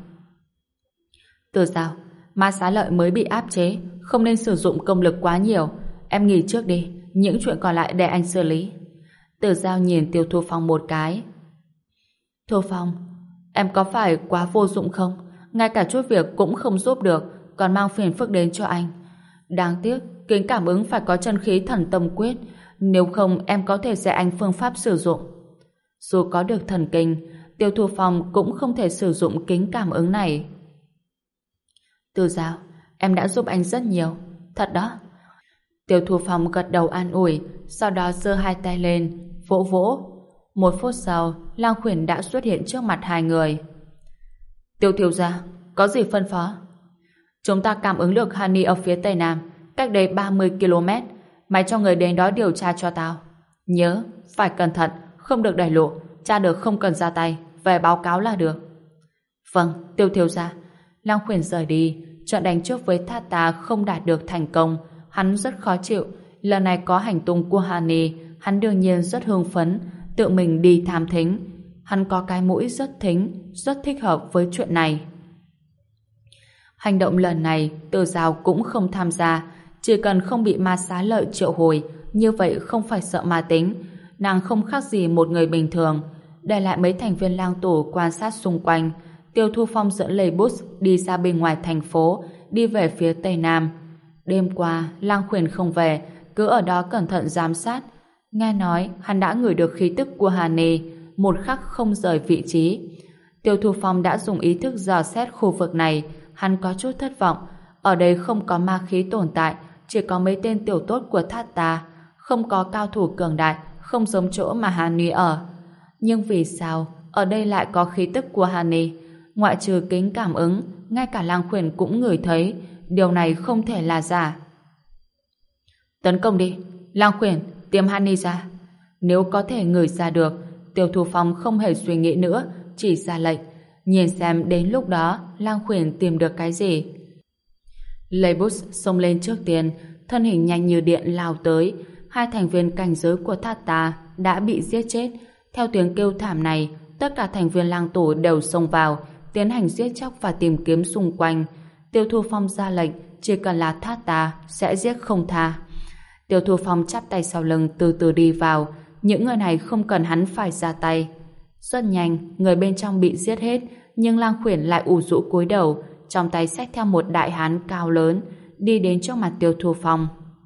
Từ Dao, Ma Xá Lợi mới bị áp chế, không nên sử dụng công lực quá nhiều. Em nghỉ trước đi, những chuyện còn lại để anh xử lý. Từ Dao nhìn Tiêu Thu Phong một cái. Thu Phong, em có phải quá vô dụng không? Ngay cả chút việc cũng không giúp được, còn mang phiền phức đến cho anh. Đáng tiếc, kính cảm ứng phải có chân khí thần tâm quyết, nếu không em có thể dạy anh phương pháp sử dụng. Dù có được thần kinh, Tiêu Thu Phong cũng không thể sử dụng kính cảm ứng này. Từ Dao, em đã giúp anh rất nhiều, thật đó. Tiêu Thu Phong gật đầu an ủi, sau đó giơ hai tay lên, vỗ vỗ. 1 phút sau, Lang Khuyển đã xuất hiện trước mặt hai người. Tiêu thiếu gia, có gì phân phó? Chúng ta cảm ứng được Honey ở phía tây nam, cách đây 30 km. Mày cho người đến đó điều tra cho tao. Nhớ, phải cẩn thận, không được đẩy lộ, tra được không cần ra tay, về báo cáo là được. Vâng, Tiêu thiếu gia. Lang Khuyển rời đi, trận đánh trước với Thát Ta không đạt được thành công, hắn rất khó chịu. Lần này có hành tung của Honey, hắn đương nhiên rất hưng phấn, tự mình đi thám thính. Hắn có cái mũi rất thính, rất thích hợp với chuyện này. Hành động lần này, Từ Dao cũng không tham gia, chỉ cần không bị Ma Xá Lợi triệu hồi, như vậy không phải sợ ma tính. Nàng không khác gì một người bình thường. Để lại mấy thành viên lang tổ quan sát xung quanh, Tiêu Thu Phong dẫn lấy bus đi ra bên ngoài thành phố, đi về phía tây nam. Đêm qua, Lang Khuyển không về, cứ ở đó cẩn thận giám sát. Nghe nói hắn đã ngửi được khí tức của Hà Nê, một khắc không rời vị trí. Tiêu Thu Phong đã dùng ý thức dò xét khu vực này, hắn có chút thất vọng. Ở đây không có ma khí tồn tại, chỉ có mấy tên tiểu tốt của Thát Ta, không có cao thủ cường đại, không giống chỗ mà Hà Nê ở. Nhưng vì sao ở đây lại có khí tức của Hà Nê? Ngoại trừ kính cảm ứng, ngay cả Lang Khuyển cũng ngửi thấy, điều này không thể là giả. Tấn công đi, Lang Khuyển, tiêm Honey ra. Nếu có thể ngửi ra được, Tiêu Thu Phong không hề suy nghĩ nữa, chỉ ra lệnh, nhìn xem đến lúc đó Lang Khuyển tìm được cái gì. Leibus xông lên trước tiên, thân hình nhanh như điện lao tới. Hai thành viên cảnh giới của Thát Ta đã bị giết chết. Theo tiếng kêu thảm này, tất cả thành viên lang tổ đều xông vào, tiến hành giết chóc và tìm kiếm xung quanh. Tiêu Thu Phong ra lệnh, chỉ cần là Thát Ta sẽ giết không tha. Tiêu Thu Phong chắp tay sau lưng từ từ đi vào. Những người này không cần hắn phải ra tay. Rất nhanh, người bên trong bị giết hết, nhưng Lang Khuyển lại ủ rũ cúi đầu, trong tay xách theo một đại hán cao lớn, đi đến trước mặt Tiêu Thu Phong.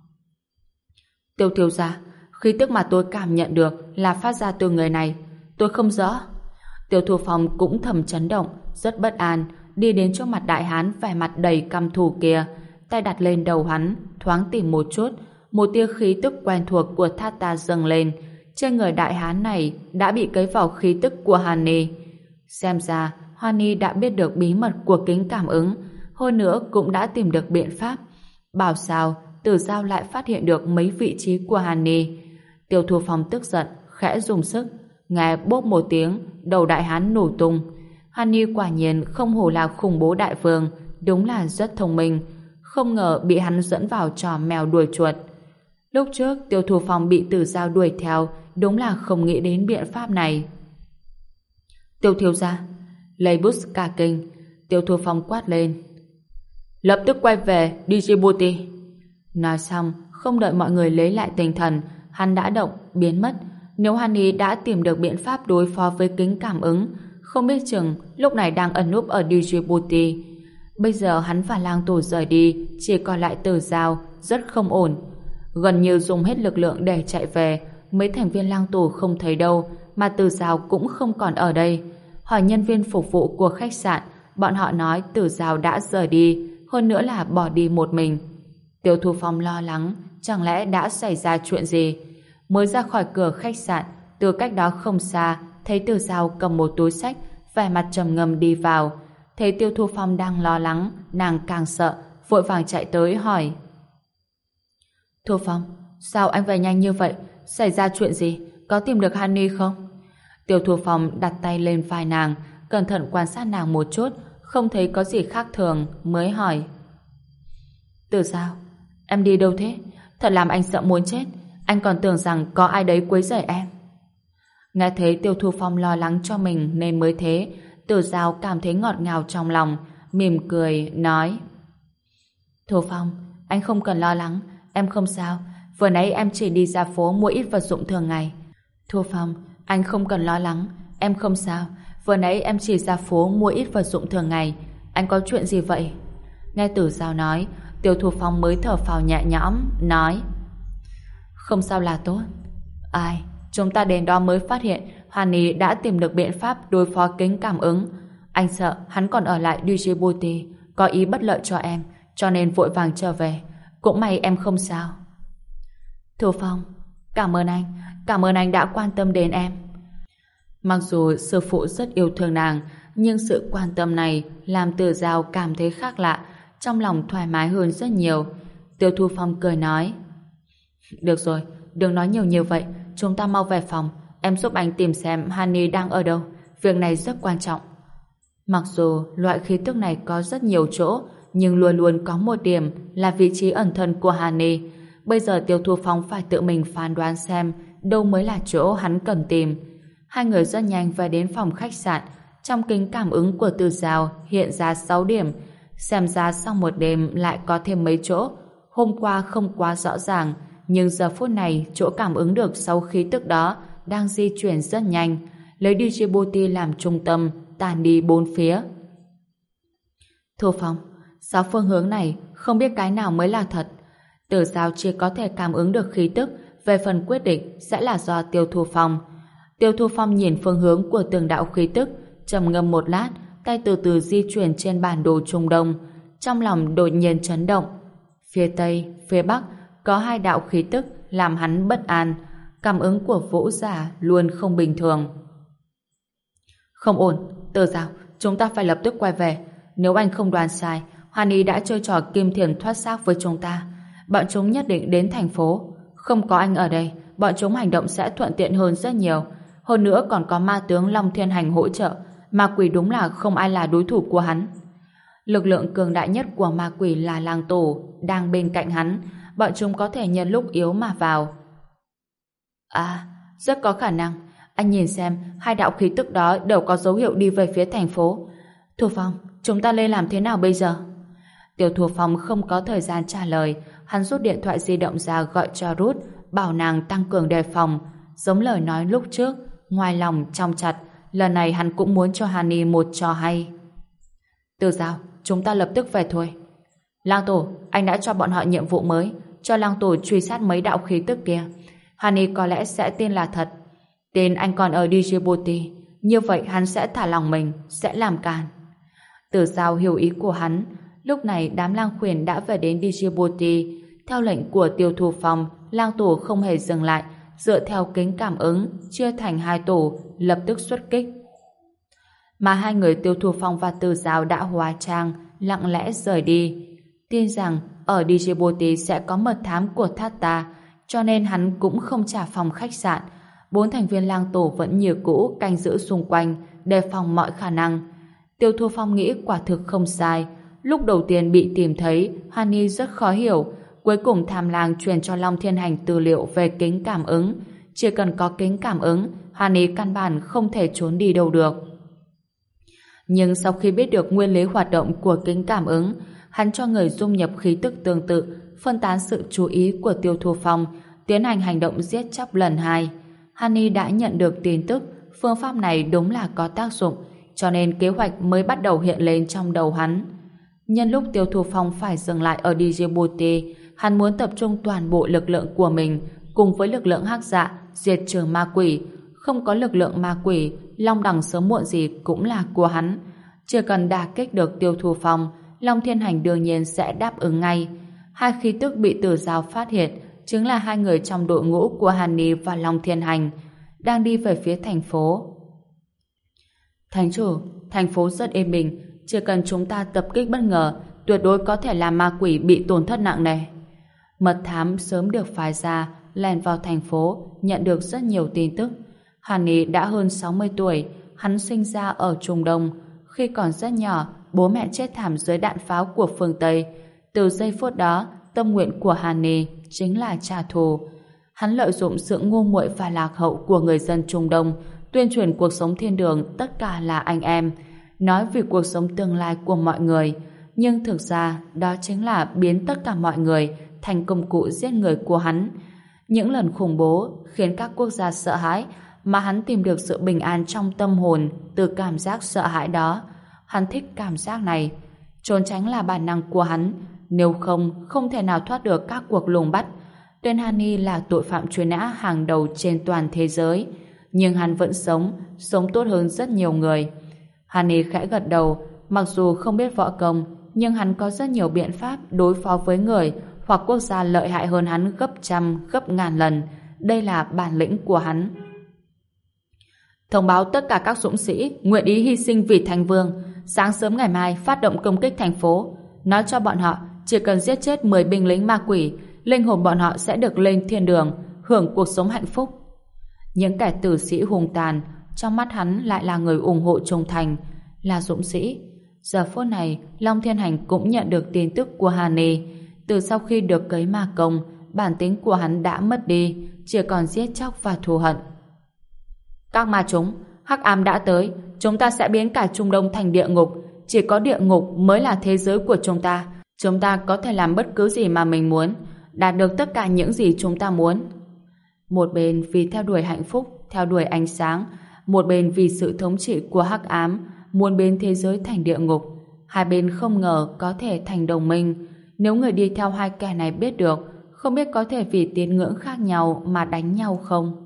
Tiêu thiếu gia, khí tức mà tôi cảm nhận được là phát ra từ người này, tôi không rõ. Tiêu Thu Phong cũng thầm chấn động, rất bất an, đi đến trước mặt đại hán vẻ mặt đầy căm thù kia, tay đặt lên đầu hắn, thoáng tìm một chút, một tia khí tức quen thuộc của Thát Ta dâng lên. Trên người đại hán này đã bị cấy vào khí tức của Honey. Xem ra Honey đã biết được bí mật của kính cảm ứng, hơn nữa cũng đã tìm được biện pháp. Bảo sao Từ Dao lại phát hiện được mấy vị trí của Honey. Tiêu Thu Phong tức giận, khẽ dùng sức, nghe bốp một tiếng, đầu đại hán nổ tung. Honey quả nhiên không hổ là khủng bố đại vương, đúng là rất thông minh, không ngờ bị hắn dẫn vào trò mèo đuổi chuột. Lúc trước Tiêu Thu Phong bị Từ Dao đuổi theo, đúng là không nghĩ đến biện pháp này. Tiêu thiếu gia, Leibus cả kinh. Tiêu Thu Phong quát lên, lập tức quay về Djibouti. Nói xong, không đợi mọi người lấy lại tinh thần, hắn đã động, biến mất. Nếu Honey đã tìm được biện pháp đối phó với kính cảm ứng, không biết chừng lúc này đang ẩn núp ở Djibouti. Bây giờ hắn và Lang Tổ rời đi, chỉ còn lại Tử Giao, rất không ổn. Gần như dùng hết lực lượng để chạy về, mấy thành viên Lang Tổ không thấy đâu, mà Tử Giao cũng không còn ở đây. Hỏi nhân viên phục vụ của khách sạn, bọn họ nói Tử Giao đã rời đi, hơn nữa là bỏ đi một mình. Tiêu Thu Phong lo lắng, chẳng lẽ đã xảy ra chuyện gì? Mới ra khỏi cửa khách sạn, từ cách đó không xa, thấy Tử Giao cầm một túi xách, vẻ mặt trầm ngâm đi vào. Thấy Tiêu Thu Phong đang lo lắng, nàng càng sợ, vội vàng chạy tới hỏi. Thu Phong, sao anh về nhanh như vậy? Xảy ra chuyện gì? Có tìm được Honey không? Tiêu Thu Phong đặt tay lên vai nàng, cẩn thận quan sát nàng một chút, không thấy có gì khác thường, mới hỏi. Tử Giao, em đi đâu thế? Thật làm anh sợ muốn chết. Anh còn tưởng rằng có ai đấy quấy rầy em. Nghe thấy Tiêu Thu Phong lo lắng cho mình nên mới thế, Tử Giao cảm thấy ngọt ngào trong lòng, mỉm cười, nói. Thu Phong, anh không cần lo lắng, em không sao. Vừa nãy em chỉ đi ra phố mua ít vật dụng thường ngày. Thu Phong, anh không cần lo lắng, em không sao. Vừa nãy em chỉ ra phố mua ít vật dụng thường ngày. Anh có chuyện gì vậy? Nghe Tử Giao nói, Tiêu Thu Phong mới thở phào nhẹ nhõm, nói. Không sao là tốt. Ai, chúng ta đến đó mới phát hiện Honey đã tìm được biện pháp đối phó kính cảm ứng. Anh sợ hắn còn ở lại Djibouti, có ý bất lợi cho em, cho nên vội vàng trở về. Cũng may em không sao. Thu Phong, cảm ơn anh đã quan tâm đến em. Mặc dù sư phụ rất yêu thương nàng, nhưng sự quan tâm này làm Tử Giao cảm thấy khác lạ, trong lòng thoải mái hơn rất nhiều. Tiêu Thu Phong cười nói. Được rồi, đừng nói nhiều như vậy, chúng ta mau về phòng, em giúp anh tìm xem Honey đang ở đâu, việc này rất quan trọng. Mặc dù loại khí tức này có rất nhiều chỗ, nhưng luôn luôn có một điểm là vị trí ẩn thân của Honey. Bây giờ Tiêu Thu Phong phải tự mình phán đoán xem đâu mới là chỗ hắn cần tìm. Hai người rất nhanh về đến phòng khách sạn. Trong kính cảm ứng của Tử Giao hiện ra 6 điểm, xem ra sau một đêm lại có thêm mấy chỗ. Hôm qua không quá rõ ràng, nhưng giờ phút này chỗ cảm ứng được 6 khí tức đó đang di chuyển rất nhanh, lấy Djibouti làm trung tâm, tàn đi bốn phía. Thu Phong, 6 phương hướng này không biết cái nào mới là thật. Tử Giao chỉ có thể cảm ứng được khí tức, về phần quyết định sẽ là do Tiêu Thu Phong. Tiêu Thu Phong nhìn phương hướng của từng đạo khí tức, trầm ngâm một lát, tay từ từ di chuyển trên bản đồ Trung Đông, trong lòng đột nhiên chấn động. Phía Tây, phía Bắc có 2 đạo khí tức làm hắn bất an. Cảm ứng của Vũ giả luôn không bình thường. Không ổn, Tử Giao, chúng ta phải lập tức quay về. Nếu anh không đoán sai, Honey đã chơi trò kim thiền thoát xác với chúng ta. Bọn chúng nhất định đến thành phố. Không có anh ở đây, bọn chúng hành động sẽ thuận tiện hơn rất nhiều. Hơn nữa còn có ma tướng Long Thiên Hành hỗ trợ. Ma quỷ đúng là không ai là đối thủ của hắn. Lực lượng cường đại nhất của ma quỷ là Lang Tổ đang bên cạnh hắn. Bọn chúng có thể nhân lúc yếu mà vào. À, rất có khả năng. Anh nhìn xem, 2 đạo khí tức đó đều có dấu hiệu đi về phía thành phố. Thu Phong, chúng ta nên làm thế nào bây giờ? Tiêu Thu Phong không có thời gian trả lời. Hắn rút điện thoại di động ra gọi cho Ruth, bảo nàng tăng cường đề phòng. Giống lời nói lúc trước, ngoài lòng trong chặt, lần này hắn cũng muốn cho Honey một trò hay. Tử Giao, chúng ta lập tức về thôi. Lang Tổ, anh đã cho bọn họ nhiệm vụ mới, cho Lang Tổ truy sát mấy đạo khí tức kia. Honey có lẽ sẽ tin là thật. Tin anh còn ở Djibouti, như vậy hắn sẽ thả lòng mình, sẽ làm càn. Tử Giao hiểu ý của hắn. Lúc này đám lang khuyển đã về đến Djibouti. Theo lệnh của Tiêu Thu Phong, Lang Tổ không hề dừng lại, dựa theo kính cảm ứng, chia thành 2 tổ, lập tức xuất kích. Mà 2 người Tiêu Thu Phong và Tử Giao đã hóa trang, lặng lẽ rời đi. Tin rằng ở Djibouti sẽ có mật thám của Thata, cho nên hắn cũng không trả phòng khách sạn. 4 thành viên Lang Tổ vẫn như cũ canh giữ xung quanh, đề phòng mọi khả năng. Tiêu Thu Phong nghĩ quả thực không sai. Lúc đầu tiên bị tìm thấy, Honey rất khó hiểu. Cuối cùng Tham Lang truyền cho Long Thiên Hành tư liệu về kính cảm ứng. Chỉ cần có kính cảm ứng, Honey căn bản không thể trốn đi đâu được. Nhưng sau khi biết được nguyên lý hoạt động của kính cảm ứng, hắn cho người dung nhập khí tức tương tự, phân tán sự chú ý của Tiêu Thu Phong, tiến hành hành động giết chóc lần 2. Honey đã nhận được tin tức phương pháp này đúng là có tác dụng, cho nên kế hoạch mới bắt đầu hiện lên trong đầu hắn. Nhân lúc Tiêu Thu Phong phải dừng lại ở Djibouti, hắn muốn tập trung toàn bộ lực lượng của mình cùng với lực lượng Hắc Dạ diệt trừ ma quỷ. Không có lực lượng ma quỷ, Long Đằng sớm muộn gì cũng là của hắn. Chỉ cần đả kích được Tiêu Thu Phong, Long Thiên Hành đương nhiên sẽ đáp ứng ngay. Hai khí tức bị Tử Giao phát hiện chính là hai người trong đội ngũ của Hàn Ni và Long Thiên Hành đang đi về phía thành phố. Thánh chủ, thành phố rất êm bình, chỉ cần chúng ta tập kích bất ngờ, tuyệt đối có thể làm ma quỷ bị tổn thất nặng nề. Mật thám sớm được phái ra, lèn vào thành phố, nhận được rất nhiều tin tức. Hàn Ni đã hơn 60 tuổi, hắn sinh ra ở Trung Đông. Khi còn rất nhỏ, bố mẹ chết thảm dưới đạn pháo của phương Tây. Từ giây phút đó, tâm nguyện của Hàn Ni chính là trả thù. Hắn lợi dụng sự ngu muội và lạc hậu của người dân Trung Đông, tuyên truyền cuộc sống thiên đường tất cả là anh em, nói vì cuộc sống tương lai của mọi người. Nhưng thực ra, đó chính là biến tất cả mọi người thành công cụ giết người của hắn. Những lần khủng bố khiến các quốc gia sợ hãi, mà hắn tìm được sự bình an trong tâm hồn từ cảm giác sợ hãi đó. Hắn thích cảm giác này. Trốn tránh là bản năng của hắn, nếu không, không thể nào thoát được các cuộc lùng bắt. Tên Hani là tội phạm truy nã hàng đầu trên toàn thế giới, nhưng hắn vẫn sống tốt hơn rất nhiều người. Hani khẽ gật đầu, mặc dù không biết võ công, nhưng hắn có rất nhiều biện pháp đối phó với người hoặc quốc gia lợi hại hơn hắn gấp trăm, gấp ngàn lần. Đây là bản lĩnh của hắn. Thông báo tất cả các dũng sĩ nguyện ý hy sinh vì Thánh Vương, sáng sớm ngày mai phát động công kích thành phố. Nói cho bọn họ chỉ cần giết chết 10 binh lính ma quỷ, linh hồn bọn họ sẽ được lên thiên đường, hưởng cuộc sống hạnh phúc. Những kẻ tử sĩ hung tàn, trong mắt hắn lại là người ủng hộ trung thành, là dũng sĩ. Giờ phút này, Long Thiên Hành cũng nhận được tin tức của Hà Ni. Từ sau khi được cấy ma công, bản tính của hắn đã mất đi, chỉ còn giết chóc và thù hận. Các ma chúng, hắc ám đã tới, chúng ta sẽ biến cả Trung Đông thành địa ngục. Chỉ có địa ngục mới là thế giới của chúng ta. Chúng ta có thể làm bất cứ gì mà mình muốn, đạt được tất cả những gì chúng ta muốn. Một bên vì theo đuổi hạnh phúc, theo đuổi ánh sáng, một bên vì sự thống trị của hắc ám, muốn biến thế giới thành địa ngục. Hai bên không ngờ có thể thành đồng minh. Nếu người đi theo hai kẻ này biết được, không biết có thể vì tín ngưỡng khác nhau mà đánh nhau không?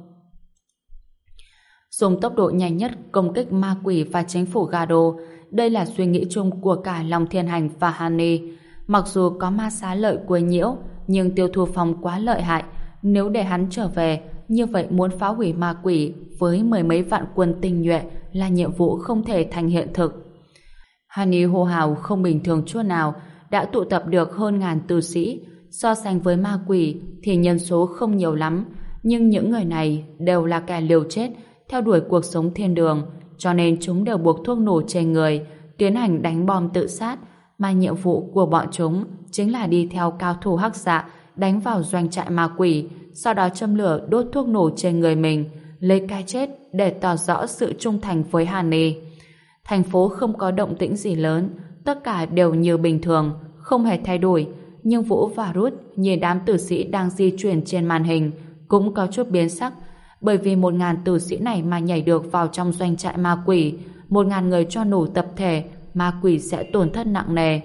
Dùng tốc độ nhanh nhất công kích ma quỷ và chính phủ Gado, đây là suy nghĩ chung của cả Long Thiên Hành và Hani. Mặc dù có ma xá lợi quấy nhiễu, nhưng Tiêu Thu Phong quá lợi hại. Nếu để hắn trở về, như vậy muốn phá hủy ma quỷ với mười mấy vạn quân tinh nhuệ là nhiệm vụ không thể thành hiện thực. Hani hô hào không bình thường chút nào, đã tụ tập được hơn ngàn tử sĩ. So sánh với ma quỷ thì nhân số không nhiều lắm, nhưng những người này đều là kẻ liều chết theo đuổi cuộc sống thiên đường, cho nên chúng đều buộc thuốc nổ trên người, tiến hành đánh bom tự sát, mà nhiệm vụ của bọn chúng chính là đi theo cao thủ hắc dạ đánh vào doanh trại ma quỷ, sau đó châm lửa đốt thuốc nổ trên người mình, lấy cái chết để tỏ rõ sự trung thành với Hàn Ni. Thành phố không có động tĩnh gì lớn, tất cả đều như bình thường, không hề thay đổi, nhưng Vũ và Ruth nhìn đám tử sĩ đang di chuyển trên màn hình cũng có chút biến sắc, bởi vì 1.000 tử sĩ này mà nhảy được vào trong doanh trại ma quỷ, 1.000 người cho nổ tập thể, ma quỷ sẽ tổn thất nặng nề.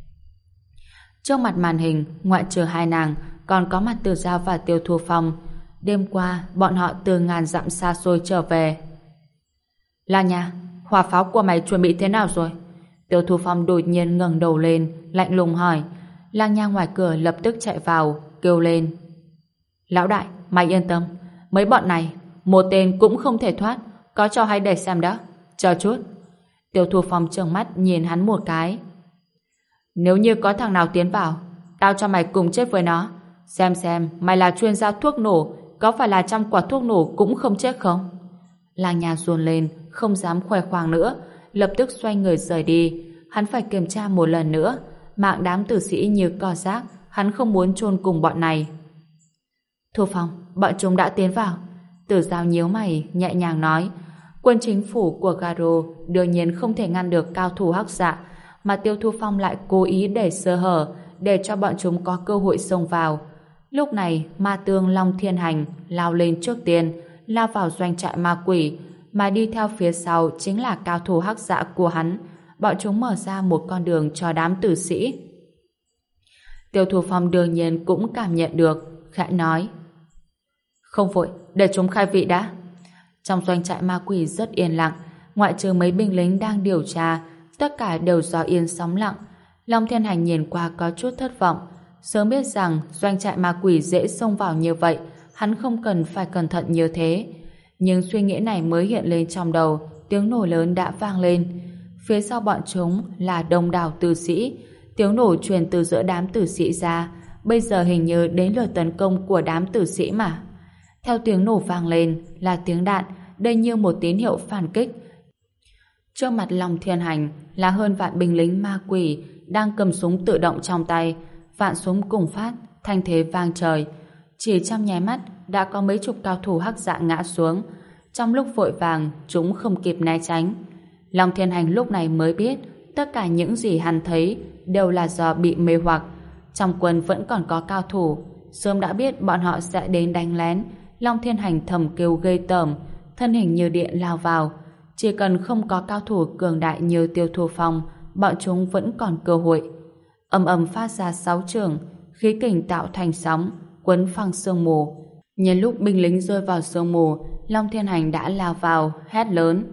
Trước mặt màn hình, ngoại trừ hai nàng, còn có mặt Tử Giao và Tiêu Thu Phong. Đêm qua, bọn họ từ ngàn dặm xa xôi trở về. La Nha, hỏa pháo của mày chuẩn bị thế nào rồi? Tiêu Thu Phong đột nhiên ngẩng đầu lên, lạnh lùng hỏi. La Nha ngoài cửa lập tức chạy vào, kêu lên. Lão đại, mày yên tâm, mấy bọn này, một tên cũng không thể thoát, có cho hay để xem đó. Chờ chút. Tiêu Thu Phong trợn mắt nhìn hắn một cái. Nếu như có thằng nào tiến vào, tao cho mày cùng chết với nó. Xem mày là chuyên gia thuốc nổ, có phải là trong quả thuốc nổ cũng không chết không? La Nha run lên, không dám khoe khoang nữa, lập tức xoay người rời đi. Hắn phải kiểm tra một lần nữa, mạng đám tử sĩ như cỏ rác, hắn không muốn chôn cùng bọn này. Thu Phong, bọn chúng đã tiến vào. Tử Giao nhíu mày, nhẹ nhàng nói. Quân chính phủ của Garo đương nhiên không thể ngăn được cao thủ hắc dạ, mà Tiêu Thu Phong lại cố ý để sơ hở, để cho bọn chúng có cơ hội xông vào. Lúc này, ma tương Long Thiên Hành lao lên trước tiên, lao vào doanh trại ma quỷ, mà đi theo phía sau chính là cao thủ hắc dạ của hắn. Bọn chúng mở ra một con đường cho đám tử sĩ. Tiêu Thu Phong đương nhiên cũng cảm nhận được, khẽ nói: "Không vội, để chúng khai vị đã." Trong doanh trại ma quỷ rất yên lặng, ngoại trừ mấy binh lính đang điều tra, tất cả đều gió yên sóng lặng. Long Thiên Hành nhìn qua có chút thất vọng, sớm biết rằng doanh trại ma quỷ dễ xông vào như vậy, hắn không cần phải cẩn thận như thế. Nhưng suy nghĩ này mới hiện lên trong đầu, tiếng nổ lớn đã vang lên. Phía sau bọn chúng là đông đảo tử sĩ, tiếng nổ truyền từ giữa đám tử sĩ ra, bây giờ hình như đến lượt tấn công của đám tử sĩ mà. Theo tiếng nổ vang lên là tiếng đạn, đây như một tín hiệu phản kích. Trước mặt Long Thiên Hành là hơn vạn binh lính ma quỷ đang cầm súng tự động trong tay, vạn súng cùng phát, thanh thế vang trời. Chỉ trong nháy mắt đã có mấy chục cao thủ hắc dạ ngã xuống. Trong lúc vội vàng, chúng không kịp né tránh. Long Thiên Hành lúc này mới biết tất cả những gì hắn thấy đều là do bị mê hoặc. Trong quân vẫn còn có cao thủ, sớm đã biết bọn họ sẽ đến đánh lén. Long Thiên Hành thầm kêu ghê tởm, thân hình như điện lao vào. Chỉ cần không có cao thủ cường đại như Tiêu Thu Phong, bọn chúng vẫn còn cơ hội. Ầm ầm phát ra 6 trường, khí kình tạo thành sóng, quấn phăng sương mù. Nhân lúc binh lính rơi vào sương mù, Long Thiên Hành đã lao vào, hét lớn: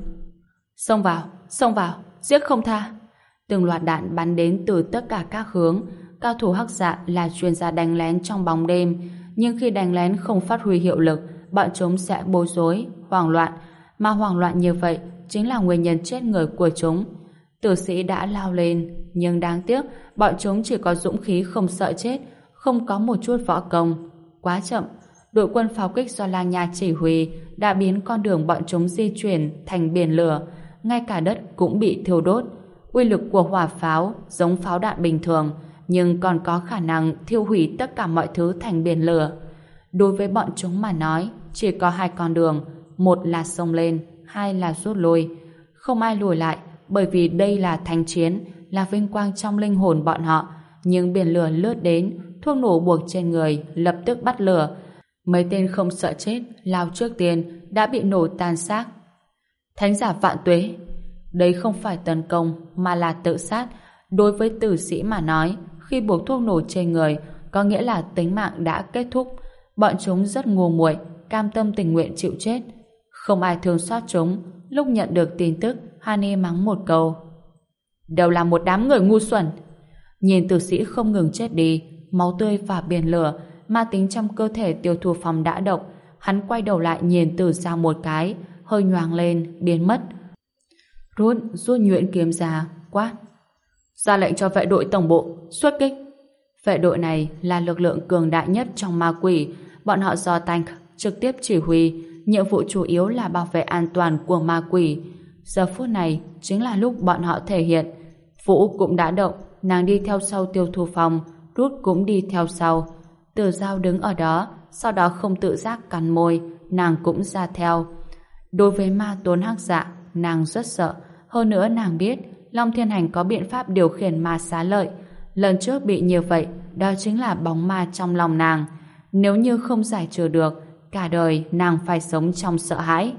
xông vào, giết không tha. Từng loạt đạn bắn đến từ tất cả các hướng. Cao thủ hắc dạ là chuyên gia đánh lén trong bóng đêm, nhưng khi đánh lén không phát huy hiệu lực, bọn chúng sẽ bối rối, hoảng loạn, mà hoảng loạn như vậy chính là nguyên nhân chết người của chúng. Tử sĩ đã lao lên, nhưng đáng tiếc bọn chúng chỉ có dũng khí không sợ chết, không có một chút võ công. Quá chậm, đội quân pháo kích do Lang Nha chỉ huy đã biến con đường bọn chúng di chuyển thành biển lửa, ngay cả đất cũng bị thiêu đốt. Uy lực của hỏa pháo giống pháo đạn bình thường, nhưng còn có khả năng thiêu hủy tất cả mọi thứ thành biển lửa. Đối với bọn chúng mà nói, chỉ có hai con đường, một là xông lên, hai là rút lui. Không ai lùi lại, bởi vì đây là thánh chiến, là vinh quang trong linh hồn bọn họ. Nhưng biển lửa lướt đến, thuốc nổ buộc trên người lập tức bắt lửa. Mấy tên không sợ chết lao trước tiên đã bị nổ tan xác. Thánh giả vạn tuế, đây không phải tấn công mà là tự sát. Đối với tử sĩ mà nói, khi buộc thuốc nổ trên người có nghĩa là tính mạng đã kết thúc. Bọn chúng rất ngu muội, cam tâm tình nguyện chịu chết. Không ai thương xót chúng. Lúc nhận được tin tức, Hani mắng một câu: đều là một đám người ngu xuẩn. Nhìn tử sĩ không ngừng chết đi, máu tươi và biển lửa, ma tính trong cơ thể Tiêu Thu Phong đã động. Hắn quay đầu lại nhìn từ xa một cái, hơi nhoáng lên, biến mất. Rút nhuyễn kiếm ra, quát: ra lệnh cho vệ đội tổng bộ xuất kích. Vệ đội này là lực lượng cường đại nhất trong ma quỷ, bọn họ do Tank trực tiếp chỉ huy, nhiệm vụ chủ yếu là bảo vệ an toàn của ma quỷ. Giờ phút này chính là lúc bọn họ thể hiện. Vũ cũng đã động, nàng đi theo sau Tiêu Thu Phong, Rút cũng đi theo sau. Từ Giao đứng ở đó, sau đó không tự giác cắn môi, nàng cũng ra theo. Đối với ma tôn hắc dạ, nàng rất sợ. Hơn nữa nàng biết Long Thiên Hành có biện pháp điều khiển ma xá lợi. Lần trước bị như vậy, đó chính là bóng ma trong lòng nàng. Nếu như không giải trừ được, cả đời nàng phải sống trong sợ hãi.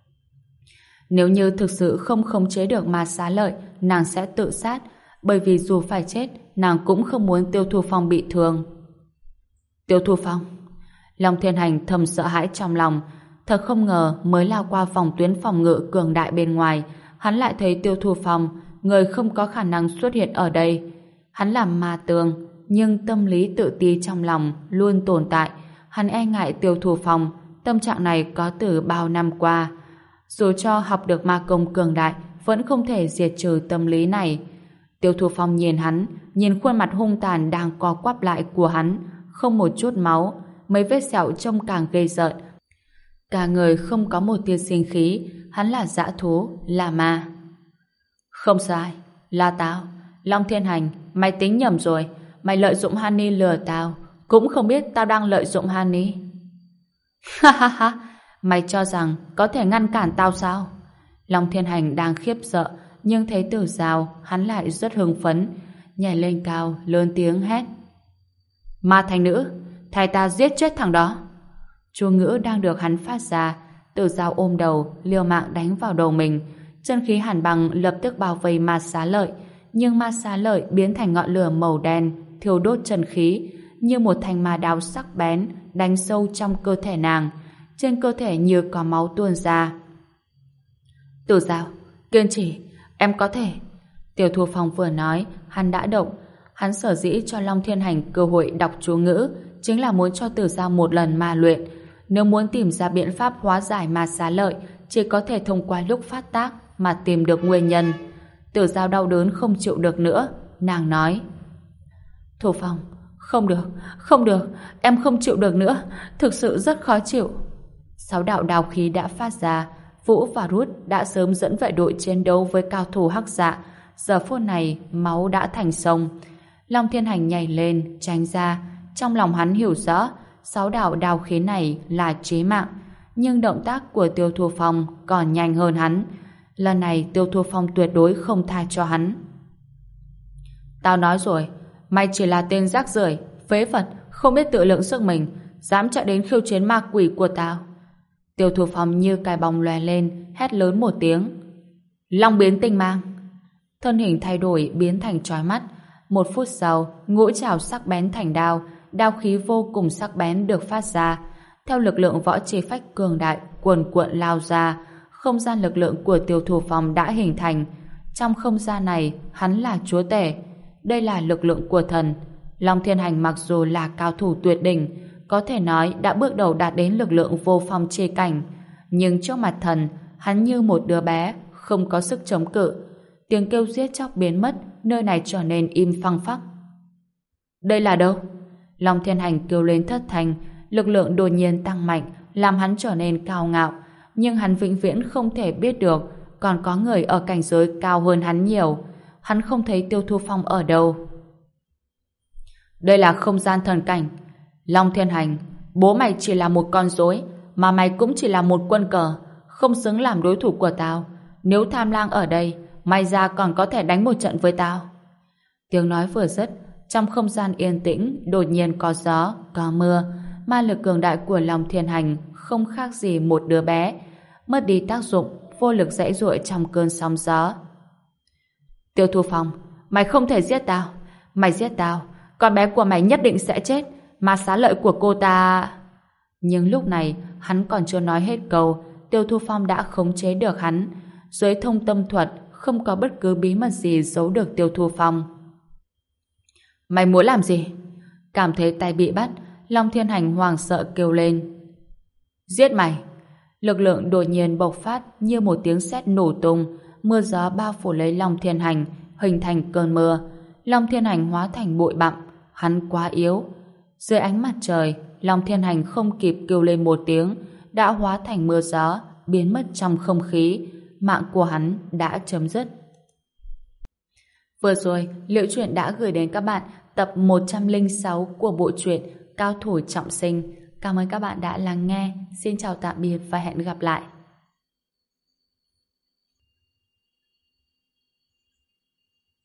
Nếu như thực sự không khống chế được ma xá lợi, nàng sẽ tự sát, bởi vì dù phải chết, nàng cũng không muốn Tiêu Thu Phong bị thương. Tiêu Thu Phong. Long Thiên Hành thầm sợ hãi trong lòng. Thật không ngờ mới lao qua vòng tuyến phòng ngự cường đại bên ngoài, hắn lại thấy Tiêu Thu Phong, người không có khả năng xuất hiện ở đây. Hắn là ma tường, nhưng tâm lý tự ti trong lòng luôn tồn tại. Hắn e ngại Tiêu Thu Phong, tâm trạng này có từ bao năm qua. Dù cho học được ma công cường đại, vẫn không thể diệt trừ tâm lý này. Tiêu Thu Phong nhìn hắn, nhìn khuôn mặt hung tàn đang co quắp lại của hắn, không một chút máu, mấy vết sẹo trông càng ghê rợn. Cả người không có một tia sinh khí, hắn là dã thú, là ma. Không sai, là tao, Long Thiên Hành, mày tính nhầm rồi, mày lợi dụng Hani lừa tao, cũng không biết tao đang lợi dụng Hani. Ha ha ha, mày cho rằng có thể ngăn cản tao sao? Long Thiên Hành đang khiếp sợ, nhưng thấy Tử Giao, hắn lại rất hưng phấn, nhảy lên cao, lớn tiếng hét: Ma thành nữ, thay ta giết chết thằng đó. Chú ngữ đang được hắn phát ra, Tử Giao ôm đầu, liều mạng đánh vào đầu mình. Chân khí hàn băng lập tức bao vây Ma Xá Lợi, nhưng Ma Xá Lợi biến thành ngọn lửa màu đen, thiêu đốt chân khí, như một thanh ma đao sắc bén đánh sâu trong cơ thể nàng. Trên cơ thể như có máu tuôn ra. Tử Giao, kiên trì, em có thể. Tiêu Thu Phong vừa nói, hắn đã động. Hắn sở dĩ cho Long Thiên Hành cơ hội đọc chú ngữ, chính là muốn cho Tử Giao một lần ma luyện. Nếu muốn tìm ra biện pháp hóa giải Ma Xá Lợi, chỉ có thể thông qua lúc phát tác mà tìm được nguyên nhân. Tử Giao đau đớn không chịu được nữa, nàng nói: Thu Phong, không được, em không chịu được nữa, thực sự rất khó chịu. 6 đạo đao khí đã phát ra. Vũ và Rút đã sớm dẫn vệ đội chiến đấu với cao thủ Hắc Dạ. Giờ phút này máu đã thành sông. Long Thiên Hành nhảy lên tránh ra. Trong lòng hắn hiểu rõ 6 đạo đao khí này là chí mạng, nhưng động tác của Tiêu Thu Phong còn nhanh hơn hắn. Lần này Tiêu Thu Phong tuyệt đối không tha cho hắn. Tao nói rồi, mày chỉ là tên rác rưởi, phế vật, không biết tự lượng sức mình, dám chạy đến khiêu chiến ma quỷ của tao. Tiêu Thu Phong như cái bóng lóe lên, hét lớn một tiếng: Long biến tinh mang! Thân hình thay đổi biến thành chói mắt. 1 phút sau, ngũ trảo sắc bén thành đao, đao khí vô cùng sắc bén được phát ra. Theo lực lượng võ chi phách cường đại cuồn cuộn lao ra, không gian lực lượng của Tiêu Thu Phong đã hình thành. Trong không gian này, hắn là chúa tể. Đây là lực lượng của thần. Long Thiên Hành mặc dù là cao thủ tuyệt đỉnh, có thể nói đã bước đầu đạt đến lực lượng vô phong chi cảnh, nhưng trước mặt thần, hắn như một đứa bé, không có sức chống cự. Tiếng kêu giết chóc biến mất, nơi này trở nên im phăng phắc. Đây là đâu? Long Thiên Hành kêu lên thất thanh, lực lượng đột nhiên tăng mạnh, làm hắn trở nên cao ngạo, nhưng hắn vĩnh viễn không thể biết được còn có người ở cảnh giới cao hơn hắn nhiều. Hắn không thấy Tiêu Thu Phong ở đâu. Đây là không gian thần cảnh. Long Thiên Hành, bố mày chỉ là một con rối, mà mày cũng chỉ là một quân cờ, không xứng làm đối thủ của tao. Nếu Tham Lang ở đây, mày ra còn có thể đánh một trận với tao. Tiếng nói vừa dứt, trong không gian yên tĩnh đột nhiên có gió, có mưa. Ma lực cường đại của Long Thiên Hành không khác gì một đứa bé, mất đi tác dụng, vô lực giãy giụa trong cơn sóng gió. Tiêu Thu Phong, mày không thể giết tao. Mày giết tao, con bé của mày nhất định sẽ chết. Ma Xá Lợi của cô ta... Nhưng lúc này, hắn còn chưa nói hết câu, Tiêu Thu Phong đã khống chế được hắn. Dưới thông tâm thuật, không có bất cứ bí mật gì giấu được Tiêu Thu Phong. Mày muốn làm gì? Cảm thấy tay bị bắt, Long Thiên Hành hoảng sợ kêu lên. Giết mày! Lực lượng đột nhiên bộc phát như một tiếng sét nổ tung, mưa gió bao phủ lấy Long Thiên Hành, hình thành cơn mưa. Long Thiên Hành hóa thành bụi bặm, hắn quá yếu. Dưới ánh mặt trời, Long Thiên Hành không kịp kêu lên một tiếng, đã hóa thành mưa gió, biến mất trong không khí. Mạng của hắn đã chấm dứt. Vừa rồi, Liễu Chuyện đã gửi đến các bạn tập 106 của bộ truyện Cao thủ trọng sinh. Cảm ơn các bạn đã lắng nghe. Xin chào tạm biệt và hẹn gặp lại.